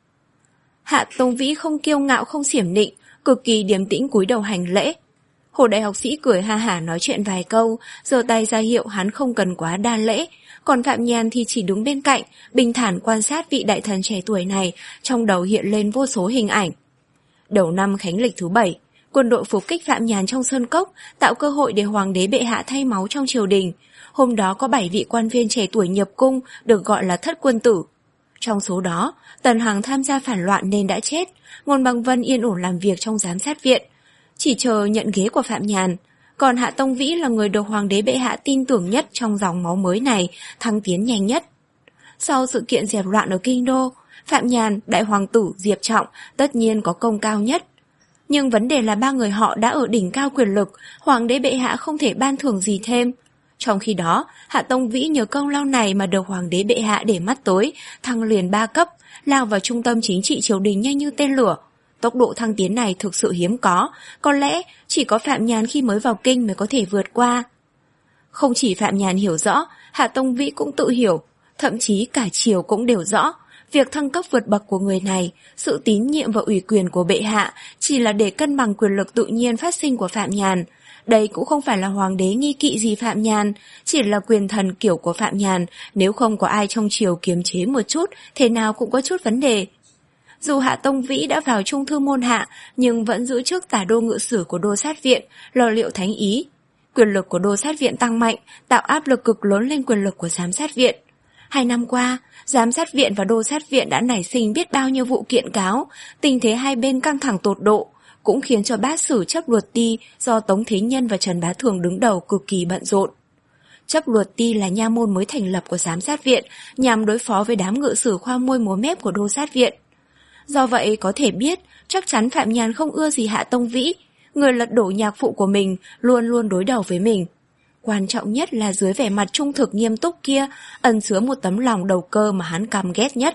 Speaker 1: Hạ Tông Vĩ không kiêu ngạo không xiểm nịnh, cực kỳ điềm tĩnh cúi đầu hành lễ. Hồ đại học sĩ cười ha hả nói chuyện vài câu, giơ tay ra hiệu hắn không cần quá đa lễ, còn Phạm Nhàn thì chỉ đứng bên cạnh, bình thản quan sát vị đại thần trẻ tuổi này, trong đầu hiện lên vô số hình ảnh. Đầu năm khánh lịch thứ bảy, quân đội phục kích Phạm Nhàn trong sơn cốc, tạo cơ hội để hoàng đế bệ hạ thay máu trong triều đình. Hôm đó có bảy vị quan viên trẻ tuổi nhập cung, được gọi là thất quân tử. Trong số đó, Tần Hằng tham gia phản loạn nên đã chết, Ngôn Bằng Vân yên ổn làm việc trong giám sát viện, chỉ chờ nhận ghế của Phạm Nhàn. Còn Hạ Tông Vĩ là người được hoàng đế bệ hạ tin tưởng nhất trong dòng máu mới này, thăng tiến nhanh nhất. Sau sự kiện dẹp loạn ở Kinh Đô, Phạm Nhàn, Đại Hoàng tử, Diệp Trọng tất nhiên có công cao nhất. Nhưng vấn đề là ba người họ đã ở đỉnh cao quyền lực, hoàng đế bệ hạ không thể ban thưởng gì thêm. Trong khi đó, Hạ Tông Vĩ nhờ công lao này mà được hoàng đế bệ hạ để mắt tới, thăng liền ba cấp, lao vào trung tâm chính trị triều đình nhanh như tên lửa. Tốc độ thăng tiến này thực sự hiếm có, có lẽ chỉ có Phạm Nhàn khi mới vào kinh mới có thể vượt qua. Không chỉ Phạm Nhàn hiểu rõ, Hạ Tông Vĩ cũng tự hiểu, thậm chí cả triều cũng đều rõ. Việc thăng cấp vượt bậc của người này, sự tín nhiệm và ủy quyền của bệ hạ chỉ là để cân bằng quyền lực tự nhiên phát sinh của Phạm Nhàn. Đây cũng không phải là hoàng đế nghi kỵ gì Phạm Nhàn, chỉ là quyền thần kiểu của Phạm Nhàn, nếu không có ai trong triều kiềm chế một chút, thế nào cũng có chút vấn đề. Dù Hạ Tông Vĩ đã vào trung thư môn hạ, nhưng vẫn giữ chức tả đô ngự sử của Đô sát viện, lo liệu thánh ý. Quyền lực của Đô sát viện tăng mạnh, tạo áp lực cực lớn lên quyền lực của giám sát viện. Hai năm qua, giám sát viện và Đô sát viện đã nảy sinh biết bao nhiêu vụ kiện cáo, tình thế hai bên căng thẳng tột độ, cũng khiến cho bát sử chấp luật ti do Tống Thế Nhân và Trần Bá Thường đứng đầu cực kỳ bận rộn. Chấp luật ti là nha môn mới thành lập của giám sát viện, nhằm đối phó với đám ngự sử khoa môi múa mép của Đô sát viện. Do vậy có thể biết, chắc chắn Phạm Nhàn không ưa gì Hạ Tông Vĩ, người lật đổ nhạc phụ của mình, luôn luôn đối đầu với mình. Quan trọng nhất là dưới vẻ mặt trung thực nghiêm túc kia, ẩn chứa một tấm lòng đầu cơ mà hắn căm ghét nhất.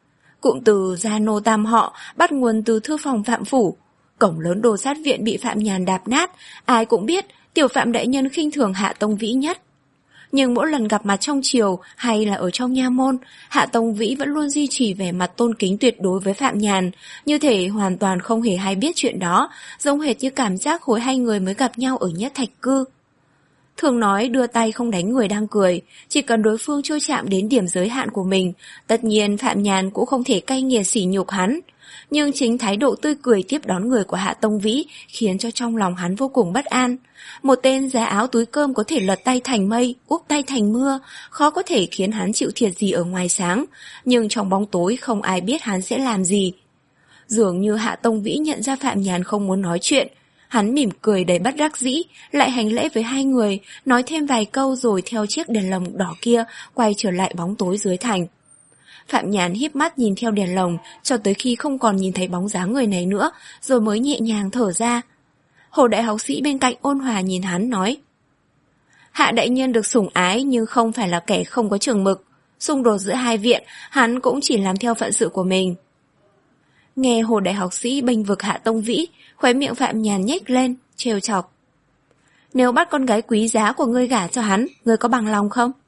Speaker 1: Cụm từ gia nô tam họ bắt nguồn từ thư phòng Phạm phủ. Cổng lớn Đô sát viện bị Phạm Nhàn đạp nát, ai cũng biết tiểu Phạm đại nhân khinh thường Hạ Tông Vĩ nhất. Nhưng mỗi lần gặp mặt trong triều hay là ở trong nha môn, Hạ Tông Vĩ vẫn luôn duy trì vẻ mặt tôn kính tuyệt đối với Phạm Nhàn, như thể hoàn toàn không hề hay biết chuyện đó, giống hệt như cảm giác hồi hai người mới gặp nhau ở Nhất Thạch Cư. Thường nói đưa tay không đánh người đang cười, chỉ cần đối phương chưa chạm đến điểm giới hạn của mình, tất nhiên Phạm Nhàn cũng không thể cay nghiệt sỉ nhục hắn. Nhưng chính thái độ tươi cười tiếp đón người của Hạ Tông Vĩ khiến cho trong lòng hắn vô cùng bất an. Một tên giá áo túi cơm có thể lật tay thành mây, úp tay thành mưa, khó có thể khiến hắn chịu thiệt gì ở ngoài sáng, nhưng trong bóng tối không ai biết hắn sẽ làm gì. Dường như Hạ Tông Vĩ nhận ra Phạm Nhàn không muốn nói chuyện, hắn mỉm cười đầy bất đắc dĩ, lại hành lễ với hai người, nói thêm vài câu rồi theo chiếc đèn lồng đỏ kia quay trở lại bóng tối dưới thành. Phạm Nhàn híp mắt nhìn theo đèn lồng cho tới khi không còn nhìn thấy bóng dáng người này nữa, rồi mới nhẹ nhàng thở ra. Hồ đại học sĩ bên cạnh ôn hòa nhìn hắn nói: Hạ đại nhân được sủng ái nhưng không phải là kẻ không có chừng mực. Xung đột giữa hai viện, hắn cũng chỉ làm theo phận sự của mình. Nghe Hồ đại học sĩ bênh vực Hạ Tông Vĩ, khóe miệng Phạm Nhàn nhếch lên, trêu chọc: Nếu bắt con gái quý giá của ngươi gả cho hắn, ngươi có bằng lòng không?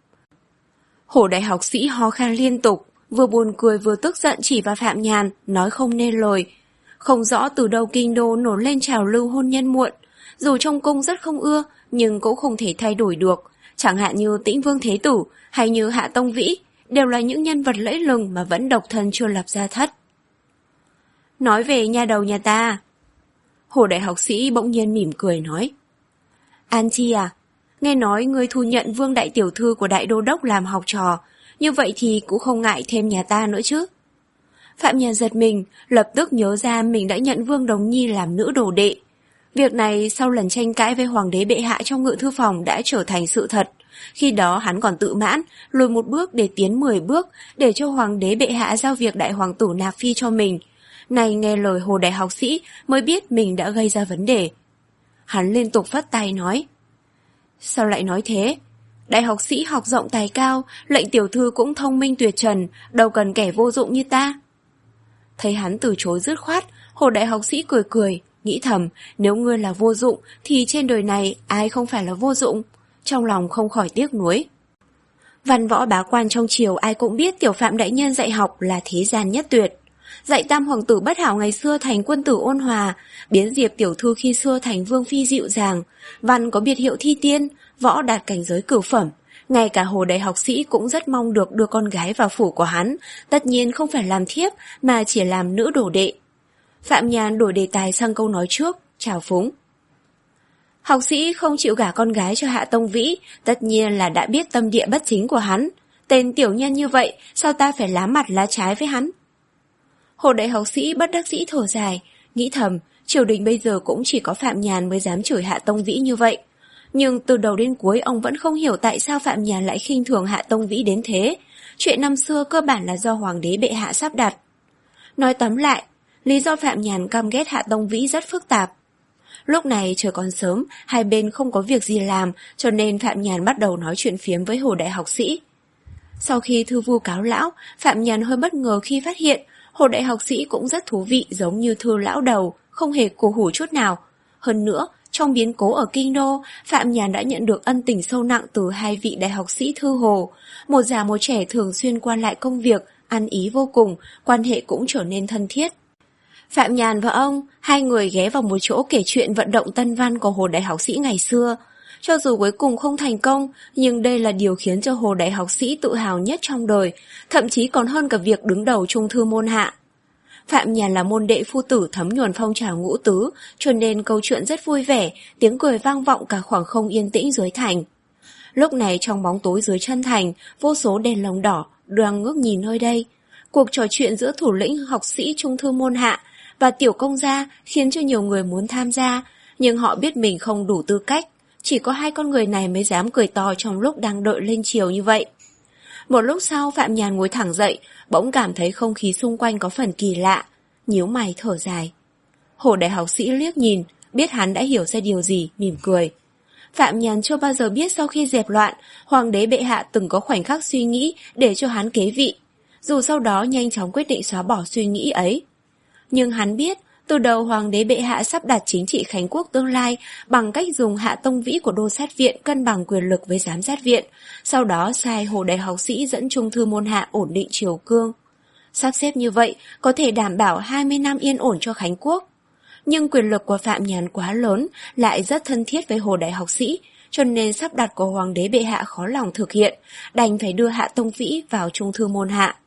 Speaker 1: Hồ đại học sĩ ho khan liên tục, vừa buồn cười vừa tức giận chỉ vào Phạm Nhàn, nói không nên lời. Không rõ từ đâu kinh đô nổi lên trào lưu hôn nhân muộn, dù trong cung rất không ưa, nhưng cũng không thể thay đổi được. Chẳng hạn như Tĩnh Vương Thế Tử hay như Hạ Tông Vĩ, đều là những nhân vật lẫy lừng mà vẫn độc thân chưa lập gia thất. Nói về nha đầu nhà ta. Hồ đại học sĩ bỗng nhiên mỉm cười nói: An Chi à, nghe nói ngươi thu nhận Vương đại tiểu thư của đại đô đốc làm học trò, như vậy thì cũng không ngại thêm nhà ta nữa chứ. Phạm Nhàn giật mình, lập tức nhớ ra mình đã nhận Vương Đồng Nhi làm nữ đồ đệ. Việc này sau lần tranh cãi với Hoàng đế bệ hạ trong ngự thư phòng đã trở thành sự thật. Khi đó hắn còn tự mãn, lùi một bước để tiến mười bước, để cho Hoàng đế bệ hạ giao việc đại hoàng tử nạp phi cho mình. Này nghe lời Hồ đại học sĩ mới biết mình đã gây ra vấn đề. Hắn liên tục phất tay nói: Sao lại nói thế? Đại học sĩ học rộng tài cao, lệnh tiểu thư cũng thông minh tuyệt trần, đâu cần kẻ vô dụng như ta. Thấy hắn từ chối dứt khoát, Hồ đại học sĩ cười cười, nghĩ thầm, nếu ngươi là vô dụng thì trên đời này ai không phải là vô dụng. Trong lòng không khỏi tiếc nuối. Văn võ bá quan trong triều ai cũng biết tiểu Phạm đại nhân dạy học là thế gian nhất tuyệt. Dạy tam hoàng tử bất hảo ngày xưa thành quân tử ôn hòa, biến Diệp tiểu thư khi xưa thành vương phi dịu dàng, văn có biệt hiệu thi tiên, võ đạt cảnh giới cửu phẩm. Ngay cả Hồ đại học sĩ cũng rất mong được đưa con gái vào phủ của hắn, tất nhiên không phải làm thiếp mà chỉ làm nữ đồ đệ. Phạm Nhàn đổi đề tài sang câu nói trước, chào phúng: Học sĩ không chịu gả con gái cho Hạ Tông Vĩ, tất nhiên là đã biết tâm địa bất chính của hắn. Tên tiểu nhân như vậy, sao ta phải lá mặt lá trái với hắn? Hồ đại học sĩ bất đắc dĩ thở dài, nghĩ thầm, triều đình bây giờ cũng chỉ có Phạm Nhàn mới dám chửi Hạ Tông Vĩ như vậy. Nhưng từ đầu đến cuối ông vẫn không hiểu tại sao Phạm Nhàn lại khinh thường Hạ Tông Vĩ đến thế. Chuyện năm xưa cơ bản là do Hoàng đế bệ hạ sắp đặt. Nói tóm lại, lý do Phạm Nhàn căm ghét Hạ Tông Vĩ rất phức tạp. Lúc này trời còn sớm, hai bên không có việc gì làm, cho nên Phạm Nhàn bắt đầu nói chuyện phiếm với Hồ đại học sĩ. Sau khi thư vu cáo lão, Phạm Nhàn hơi bất ngờ khi phát hiện Hồ đại học sĩ cũng rất thú vị, giống như thư lão đầu, không hề cổ hủ chút nào. Hơn nữa, trong biến cố ở Kinh Đô, Phạm Nhàn đã nhận được ân tình sâu nặng từ hai vị đại học sĩ thư Hồ. Một già một trẻ thường xuyên qua lại công việc, ăn ý vô cùng, quan hệ cũng trở nên thân thiết. Phạm Nhàn và ông, hai người ghé vào một chỗ kể chuyện vận động tân văn của Hồ đại học sĩ ngày xưa. Cho dù cuối cùng không thành công, nhưng đây là điều khiến cho Hồ đại học sĩ tự hào nhất trong đời, thậm chí còn hơn cả việc đứng đầu trung thư môn hạ. Phạm Nhàn là môn đệ phu tử thấm nhuần phong trào ngũ tứ, cho nên câu chuyện rất vui vẻ, tiếng cười vang vọng cả khoảng không yên tĩnh dưới thành. Lúc này trong bóng tối dưới chân thành, vô số đèn lồng đỏ đang ngước nhìn nơi đây. Cuộc trò chuyện giữa thủ lĩnh học sĩ trung thư môn hạ và tiểu công gia khiến cho nhiều người muốn tham gia, nhưng họ biết mình không đủ tư cách. Chỉ có hai con người này mới dám cười to trong lúc đang đợi lên chiều như vậy. Một lúc sau Phạm Nhàn ngồi thẳng dậy, bỗng cảm thấy không khí xung quanh có phần kỳ lạ, nhíu mày thở dài. Hồ đại học sĩ liếc nhìn, biết hắn đã hiểu ra điều gì, mỉm cười. Phạm Nhàn chưa bao giờ biết sau khi dẹp loạn, Hoàng đế bệ hạ từng có khoảnh khắc suy nghĩ để cho hắn kế vị, dù sau đó nhanh chóng quyết định xóa bỏ suy nghĩ ấy. Nhưng hắn biết, từ đầu Hoàng đế bệ hạ sắp đặt chính trị Khánh Quốc tương lai bằng cách dùng Hạ Tông Vĩ của Đô Sát Viện cân bằng quyền lực với Giám Sát Viện, sau đó sai Hồ đại học sĩ dẫn trung thư môn hạ ổn định triều cương. Sắp xếp như vậy có thể đảm bảo hai mươi năm yên ổn cho Khánh Quốc. Nhưng quyền lực của Phạm Nhàn quá lớn, lại rất thân thiết với Hồ đại học sĩ, cho nên sắp đặt của Hoàng đế bệ hạ khó lòng thực hiện, đành phải đưa Hạ Tông Vĩ vào trung thư môn hạ.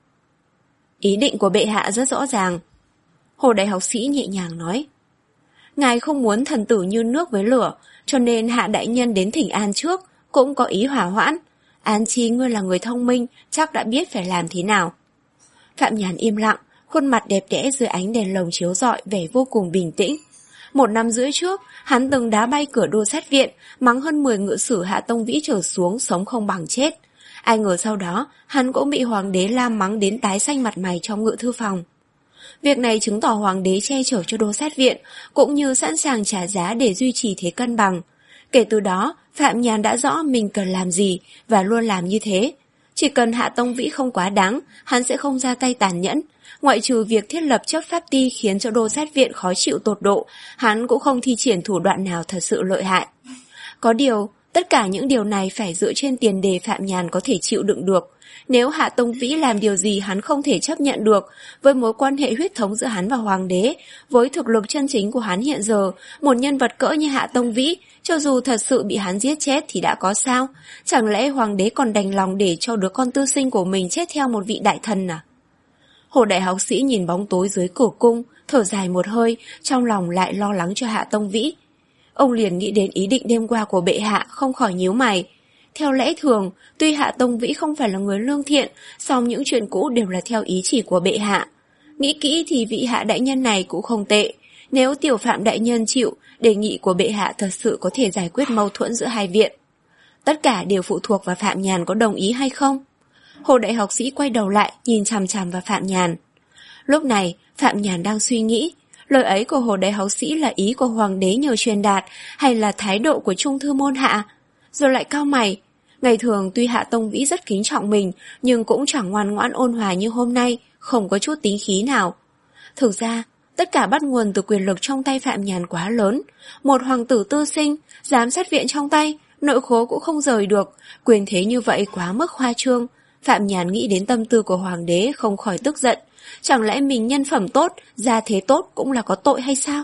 Speaker 1: Ý định của bệ hạ rất rõ ràng. Hồ đại học sĩ nhẹ nhàng nói: Ngài không muốn thần tử như nước với lửa, cho nên Hạ đại nhân đến thỉnh an trước, cũng có ý hỏa hoãn. An Chi, ngươi là người thông minh, chắc đã biết phải làm thế nào. Phạm Nhàn im lặng, khuôn mặt đẹp đẽ dưới ánh đèn lồng chiếu rọi vẻ vô cùng bình tĩnh. Một năm rưỡi trước, hắn từng đá bay cửa Đô Sát Viện, mắng hơn mười ngự sử Hạ Tông Vĩ trở xuống sống không bằng chết. Ai ngờ sau đó, hắn cũng bị Hoàng đế la mắng đến tái xanh mặt mày trong ngự thư phòng. Việc này chứng tỏ hoàng đế che chở cho Đô Sát Viện, cũng như sẵn sàng trả giá để duy trì thế cân bằng. Kể từ đó, Phạm Nhàn đã rõ mình cần làm gì và luôn làm như thế. Chỉ cần Hạ Tông Vĩ không quá đáng, hắn sẽ không ra tay tàn nhẫn. Ngoại trừ việc thiết lập chấp pháp ti khiến cho Đô Sát Viện khó chịu tột độ, hắn cũng không thi triển thủ đoạn nào thật sự lợi hại. Có điều, tất cả những điều này phải dựa trên tiền đề Phạm Nhàn có thể chịu đựng được. Nếu Hạ Tông Vĩ làm điều gì hắn không thể chấp nhận được, với mối quan hệ huyết thống giữa hắn và hoàng đế, với thực lực chân chính của hắn hiện giờ, một nhân vật cỡ như Hạ Tông Vĩ, cho dù thật sự bị hắn giết chết thì đã có sao? Chẳng lẽ hoàng đế còn đành lòng để cho đứa con tư sinh của mình chết theo một vị đại thần à? Hồ đại học sĩ nhìn bóng tối dưới cửa cung, thở dài một hơi, trong lòng lại lo lắng cho Hạ Tông Vĩ. Ông liền nghĩ đến ý định đêm qua của bệ hạ, không khỏi nhíu mày. Theo lẽ thường, tuy Hạ Tông Vĩ không phải là người lương thiện, song những chuyện cũ đều là theo ý chỉ của bệ hạ. Nghĩ kỹ thì vị Hạ đại nhân này cũng không tệ. Nếu tiểu Phạm đại nhân chịu, đề nghị của bệ hạ thật sự có thể giải quyết mâu thuẫn giữa hai viện. Tất cả đều phụ thuộc vào Phạm Nhàn có đồng ý hay không. Hồ đại học sĩ quay đầu lại, nhìn chằm chằm vào Phạm Nhàn. Lúc này, Phạm Nhàn đang suy nghĩ, lời ấy của Hồ đại học sĩ là ý của hoàng đế nhờ truyền đạt, hay là thái độ của trung thư môn hạ? Rồi lại cau mày. Ngày thường tuy Hạ Tông Vĩ rất kính trọng mình, nhưng cũng chẳng ngoan ngoãn ôn hòa như hôm nay, không có chút tính khí nào. Thực ra, tất cả bắt nguồn từ quyền lực trong tay Phạm Nhàn quá lớn. Một hoàng tử tư sinh, giám sát viện trong tay, nội khố cũng không rời được, quyền thế như vậy quá mức khoa trương. Phạm Nhàn nghĩ đến tâm tư của hoàng đế không khỏi tức giận. Chẳng lẽ mình nhân phẩm tốt, gia thế tốt cũng là có tội hay sao?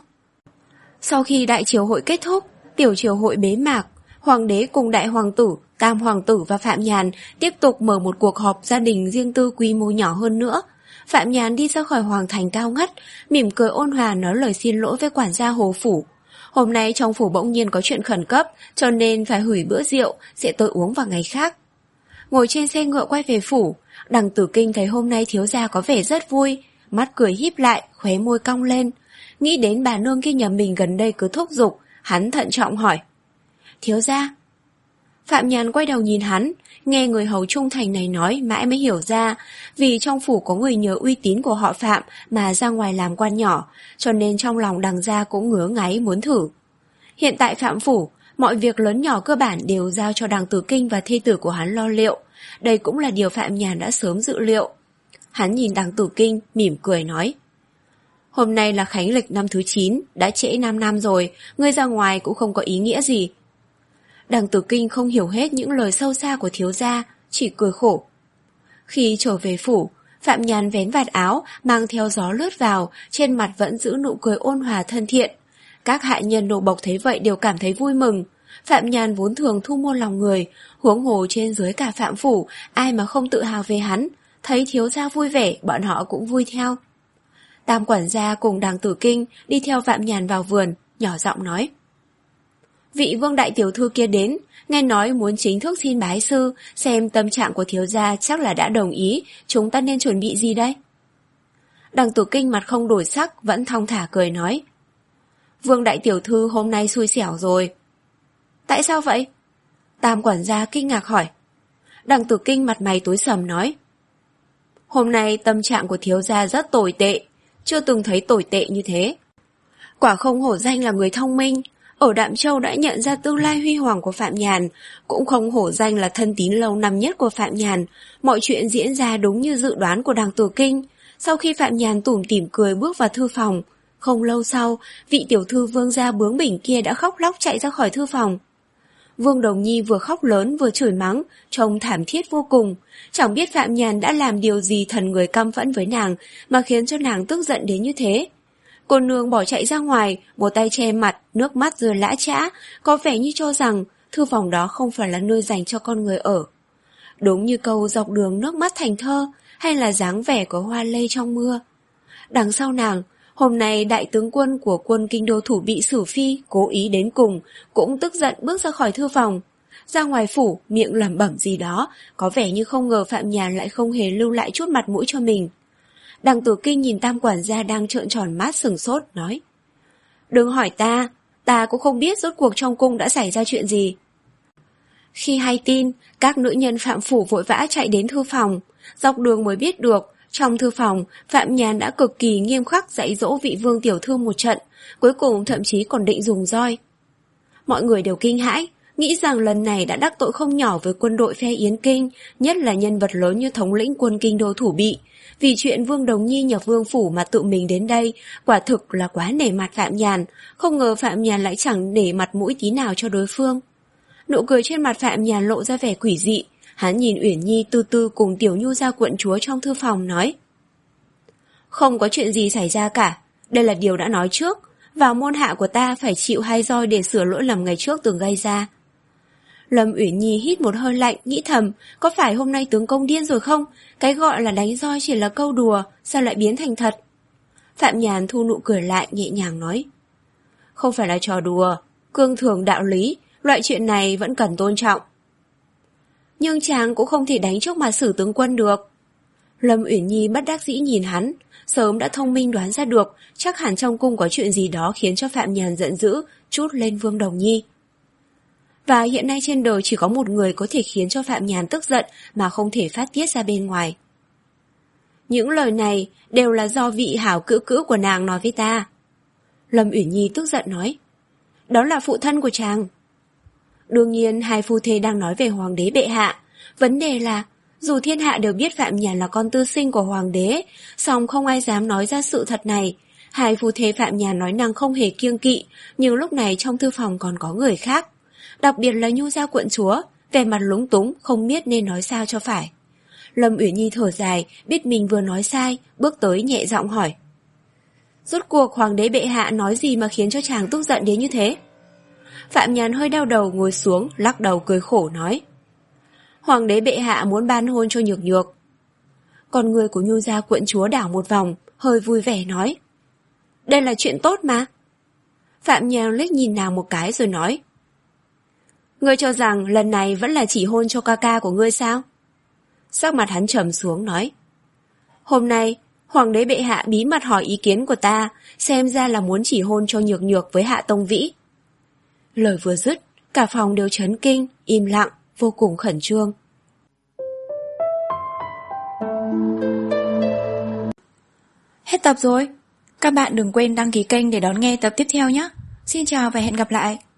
Speaker 1: Sau khi đại triều hội kết thúc, tiểu triều hội bế mạc, hoàng đế cùng đại hoàng tử, tam hoàng tử và Phạm Nhàn tiếp tục mở một cuộc họp gia đình riêng tư quy mô nhỏ hơn nữa. Phạm Nhàn đi ra khỏi hoàng thành cao ngất, mỉm cười ôn hòa nói lời xin lỗi với quản gia Hồ phủ. Hôm nay trong phủ bỗng nhiên có chuyện khẩn cấp, cho nên phải hủy bữa rượu, sẽ tôi uống vào ngày khác. Ngồi trên xe ngựa quay về phủ, Đằng Tử Kinh thấy hôm nay thiếu gia có vẻ rất vui, mắt cười híp lại, khóe môi cong lên. Nghĩ đến bà nương kia nhà mình gần đây cứ thúc giục, hắn thận trọng hỏi: Thiếu gia? Phạm Nhàn quay đầu nhìn hắn, nghe người hầu trung thành này nói mãi mới hiểu ra, vì trong phủ có người nhờ uy tín của họ Phạm mà ra ngoài làm quan nhỏ, cho nên trong lòng Đằng gia cũng ngứa ngáy muốn thử. Hiện tại Phạm phủ, mọi việc lớn nhỏ cơ bản đều giao cho Đằng Tử Kinh và thê tử của hắn lo liệu. Đây cũng là điều Phạm Nhàn đã sớm dự liệu. Hắn nhìn Đằng Tử Kinh, mỉm cười nói: Hôm nay là khánh lịch năm thứ chín, đã trễ năm năm rồi, ngươi ra ngoài cũng không có ý nghĩa gì. Đằng Tử Kinh không hiểu hết những lời sâu xa của thiếu gia, chỉ cười khổ. Khi trở về phủ, Phạm Nhàn vén vạt áo, mang theo gió lướt vào, trên mặt vẫn giữ nụ cười ôn hòa thân thiện. Các hạ nhân nô bộc thấy vậy đều cảm thấy vui mừng. Phạm Nhàn vốn thường thu mua lòng người, huống hồ trên dưới cả Phạm phủ, ai mà không tự hào về hắn. Thấy thiếu gia vui vẻ, bọn họ cũng vui theo. Tam quản gia cùng Đằng Tử Kinh đi theo Phạm Nhàn vào vườn, nhỏ giọng nói: Vị Vương đại tiểu thư kia đến, nghe nói muốn chính thức xin bái sư, xem tâm trạng của thiếu gia chắc là đã đồng ý, chúng ta nên chuẩn bị gì đây? Đằng Tử Kinh mặt không đổi sắc, vẫn thong thả cười nói: Vương đại tiểu thư hôm nay xui xẻo rồi. Tại sao vậy? Tam quản gia kinh ngạc hỏi. Đằng Tử Kinh mặt mày tối sầm nói: Hôm nay tâm trạng của thiếu gia rất tồi tệ, chưa từng thấy tồi tệ như thế. Quả không hổ danh là người thông minh, ở Đạm Châu đã nhận ra tương lai huy hoàng của Phạm Nhàn, cũng không hổ danh là thân tín lâu năm nhất của Phạm Nhàn. Mọi chuyện diễn ra đúng như dự đoán của Đằng Tử Kinh. Sau khi Phạm Nhàn tủm tỉm cười bước vào thư phòng, không lâu sau, vị tiểu thư Vương gia bướng bỉnh kia đã khóc lóc chạy ra khỏi thư phòng. Vương Đồng Nhi vừa khóc lớn vừa chửi mắng, trông thảm thiết vô cùng. Chẳng biết Phạm Nhàn đã làm điều gì thần người căm phẫn với nàng mà khiến cho nàng tức giận đến như thế. Cô nương bỏ chạy ra ngoài, một tay che mặt, nước mắt rơi lã chã, có vẻ như cho rằng thư phòng đó không phải là nơi dành cho con người ở. Đúng như câu dọc đường nước mắt thành thơ, hay là dáng vẻ của hoa lê trong mưa. Đằng sau nàng, hôm nay đại tướng quân của quân kinh đô thủ bị Sử Phi cố ý đến cùng, cũng tức giận bước ra khỏi thư phòng. Ra ngoài phủ, miệng lẩm bẩm gì đó, có vẻ như không ngờ Phạm Nhàn lại không hề lưu lại chút mặt mũi cho mình. Đằng Tử Kinh nhìn Tam quản gia đang trợn tròn mắt sửng sốt, nói: Đừng hỏi ta, ta cũng không biết rốt cuộc trong cung đã xảy ra chuyện gì. Khi hay tin, các nữ nhân Phạm phủ vội vã chạy đến thư phòng, dọc đường mới biết được, Trong thư phòng, Phạm Nhàn đã cực kỳ nghiêm khắc dạy dỗ vị vương tiểu thư một trận, cuối cùng thậm chí còn định dùng roi. Mọi người đều kinh hãi, nghĩ rằng lần này đã đắc tội không nhỏ với quân đội phe Yến Kinh, nhất là nhân vật lớn như thống lĩnh quân kinh đô Thủ Bị. Vì chuyện Vương Đồng Nhi nhập vương phủ mà tự mình đến đây, quả thực là quá nể mặt Phạm Nhàn, không ngờ Phạm Nhàn lại chẳng nể mặt mũi tí nào cho đối phương. Nụ cười trên mặt Phạm Nhàn lộ ra vẻ quỷ dị, hắn nhìn Uyển Nhi từ từ cùng Tiểu Nhu gia quận chúa trong thư phòng nói: Không có chuyện gì xảy ra cả, đây là điều đã nói trước, vào môn hạ của ta phải chịu hai roi để sửa lỗi lầm ngày trước từng gây ra. Lâm Uyển Nhi hít một hơi lạnh, nghĩ thầm, có phải hôm nay tướng công điên rồi không? Cái gọi là đánh roi chỉ là câu đùa, sao lại biến thành thật? Phạm Nhàn thu nụ cười lại, nhẹ nhàng nói: Không phải là trò đùa, cương thường đạo lý, loại chuyện này vẫn cần tôn trọng. Nhưng chàng cũng không thể đánh trước mặt Sử tướng quân được. Lâm Uyển Nhi bất đắc dĩ nhìn hắn, sớm đã thông minh đoán ra được, chắc hẳn trong cung có chuyện gì đó khiến cho Phạm Nhàn giận dữ, trút lên Vương Đồng Nhi. Và hiện nay trên đời chỉ có một người có thể khiến cho Phạm Nhàn tức giận mà không thể phát tiết ra bên ngoài. Những lời này đều là do vị hảo cữu cữu của nàng nói với ta. Lâm Uyển Nhi tức giận nói: Đó là phụ thân của chàng. Đương nhiên hai phu thê đang nói về hoàng đế bệ hạ. Vấn đề là, dù thiên hạ đều biết Phạm Nhàn là con tư sinh của hoàng đế, song không ai dám nói ra sự thật này. Hai phu thê Phạm Nhàn nói năng không hề kiêng kỵ, nhưng lúc này trong thư phòng còn có người khác. Đặc biệt là Nhu gia quận chúa, vẻ mặt lúng túng, không biết nên nói sao cho phải. Lâm Uyển Nhi thở dài, biết mình vừa nói sai, bước tới nhẹ giọng hỏi: Rốt cuộc hoàng đế bệ hạ nói gì mà khiến cho chàng tức giận đến như thế? Phạm Nhàn hơi đau đầu ngồi xuống, lắc đầu cười khổ nói: Hoàng đế bệ hạ muốn ban hôn cho Nhược Nhược. Con người của Nhu gia quận chúa đảo một vòng, hơi vui vẻ nói: Đây là chuyện tốt mà. Phạm Nhàn liếc nhìn nàng một cái rồi nói: Ngươi cho rằng lần này vẫn là chỉ hôn cho ca ca của ngươi sao? Sắc mặt hắn trầm xuống nói: Hôm nay, hoàng đế bệ hạ bí mật hỏi ý kiến của ta, xem ra là muốn chỉ hôn cho Nhược Nhược với Hạ Tông Vĩ. Lời vừa dứt, cả phòng đều chấn kinh, im lặng, vô cùng khẩn trương.
Speaker 2: Hết tập rồi. Các bạn đừng quên đăng ký kênh để đón nghe tập tiếp theo nhé. Xin chào và hẹn gặp lại.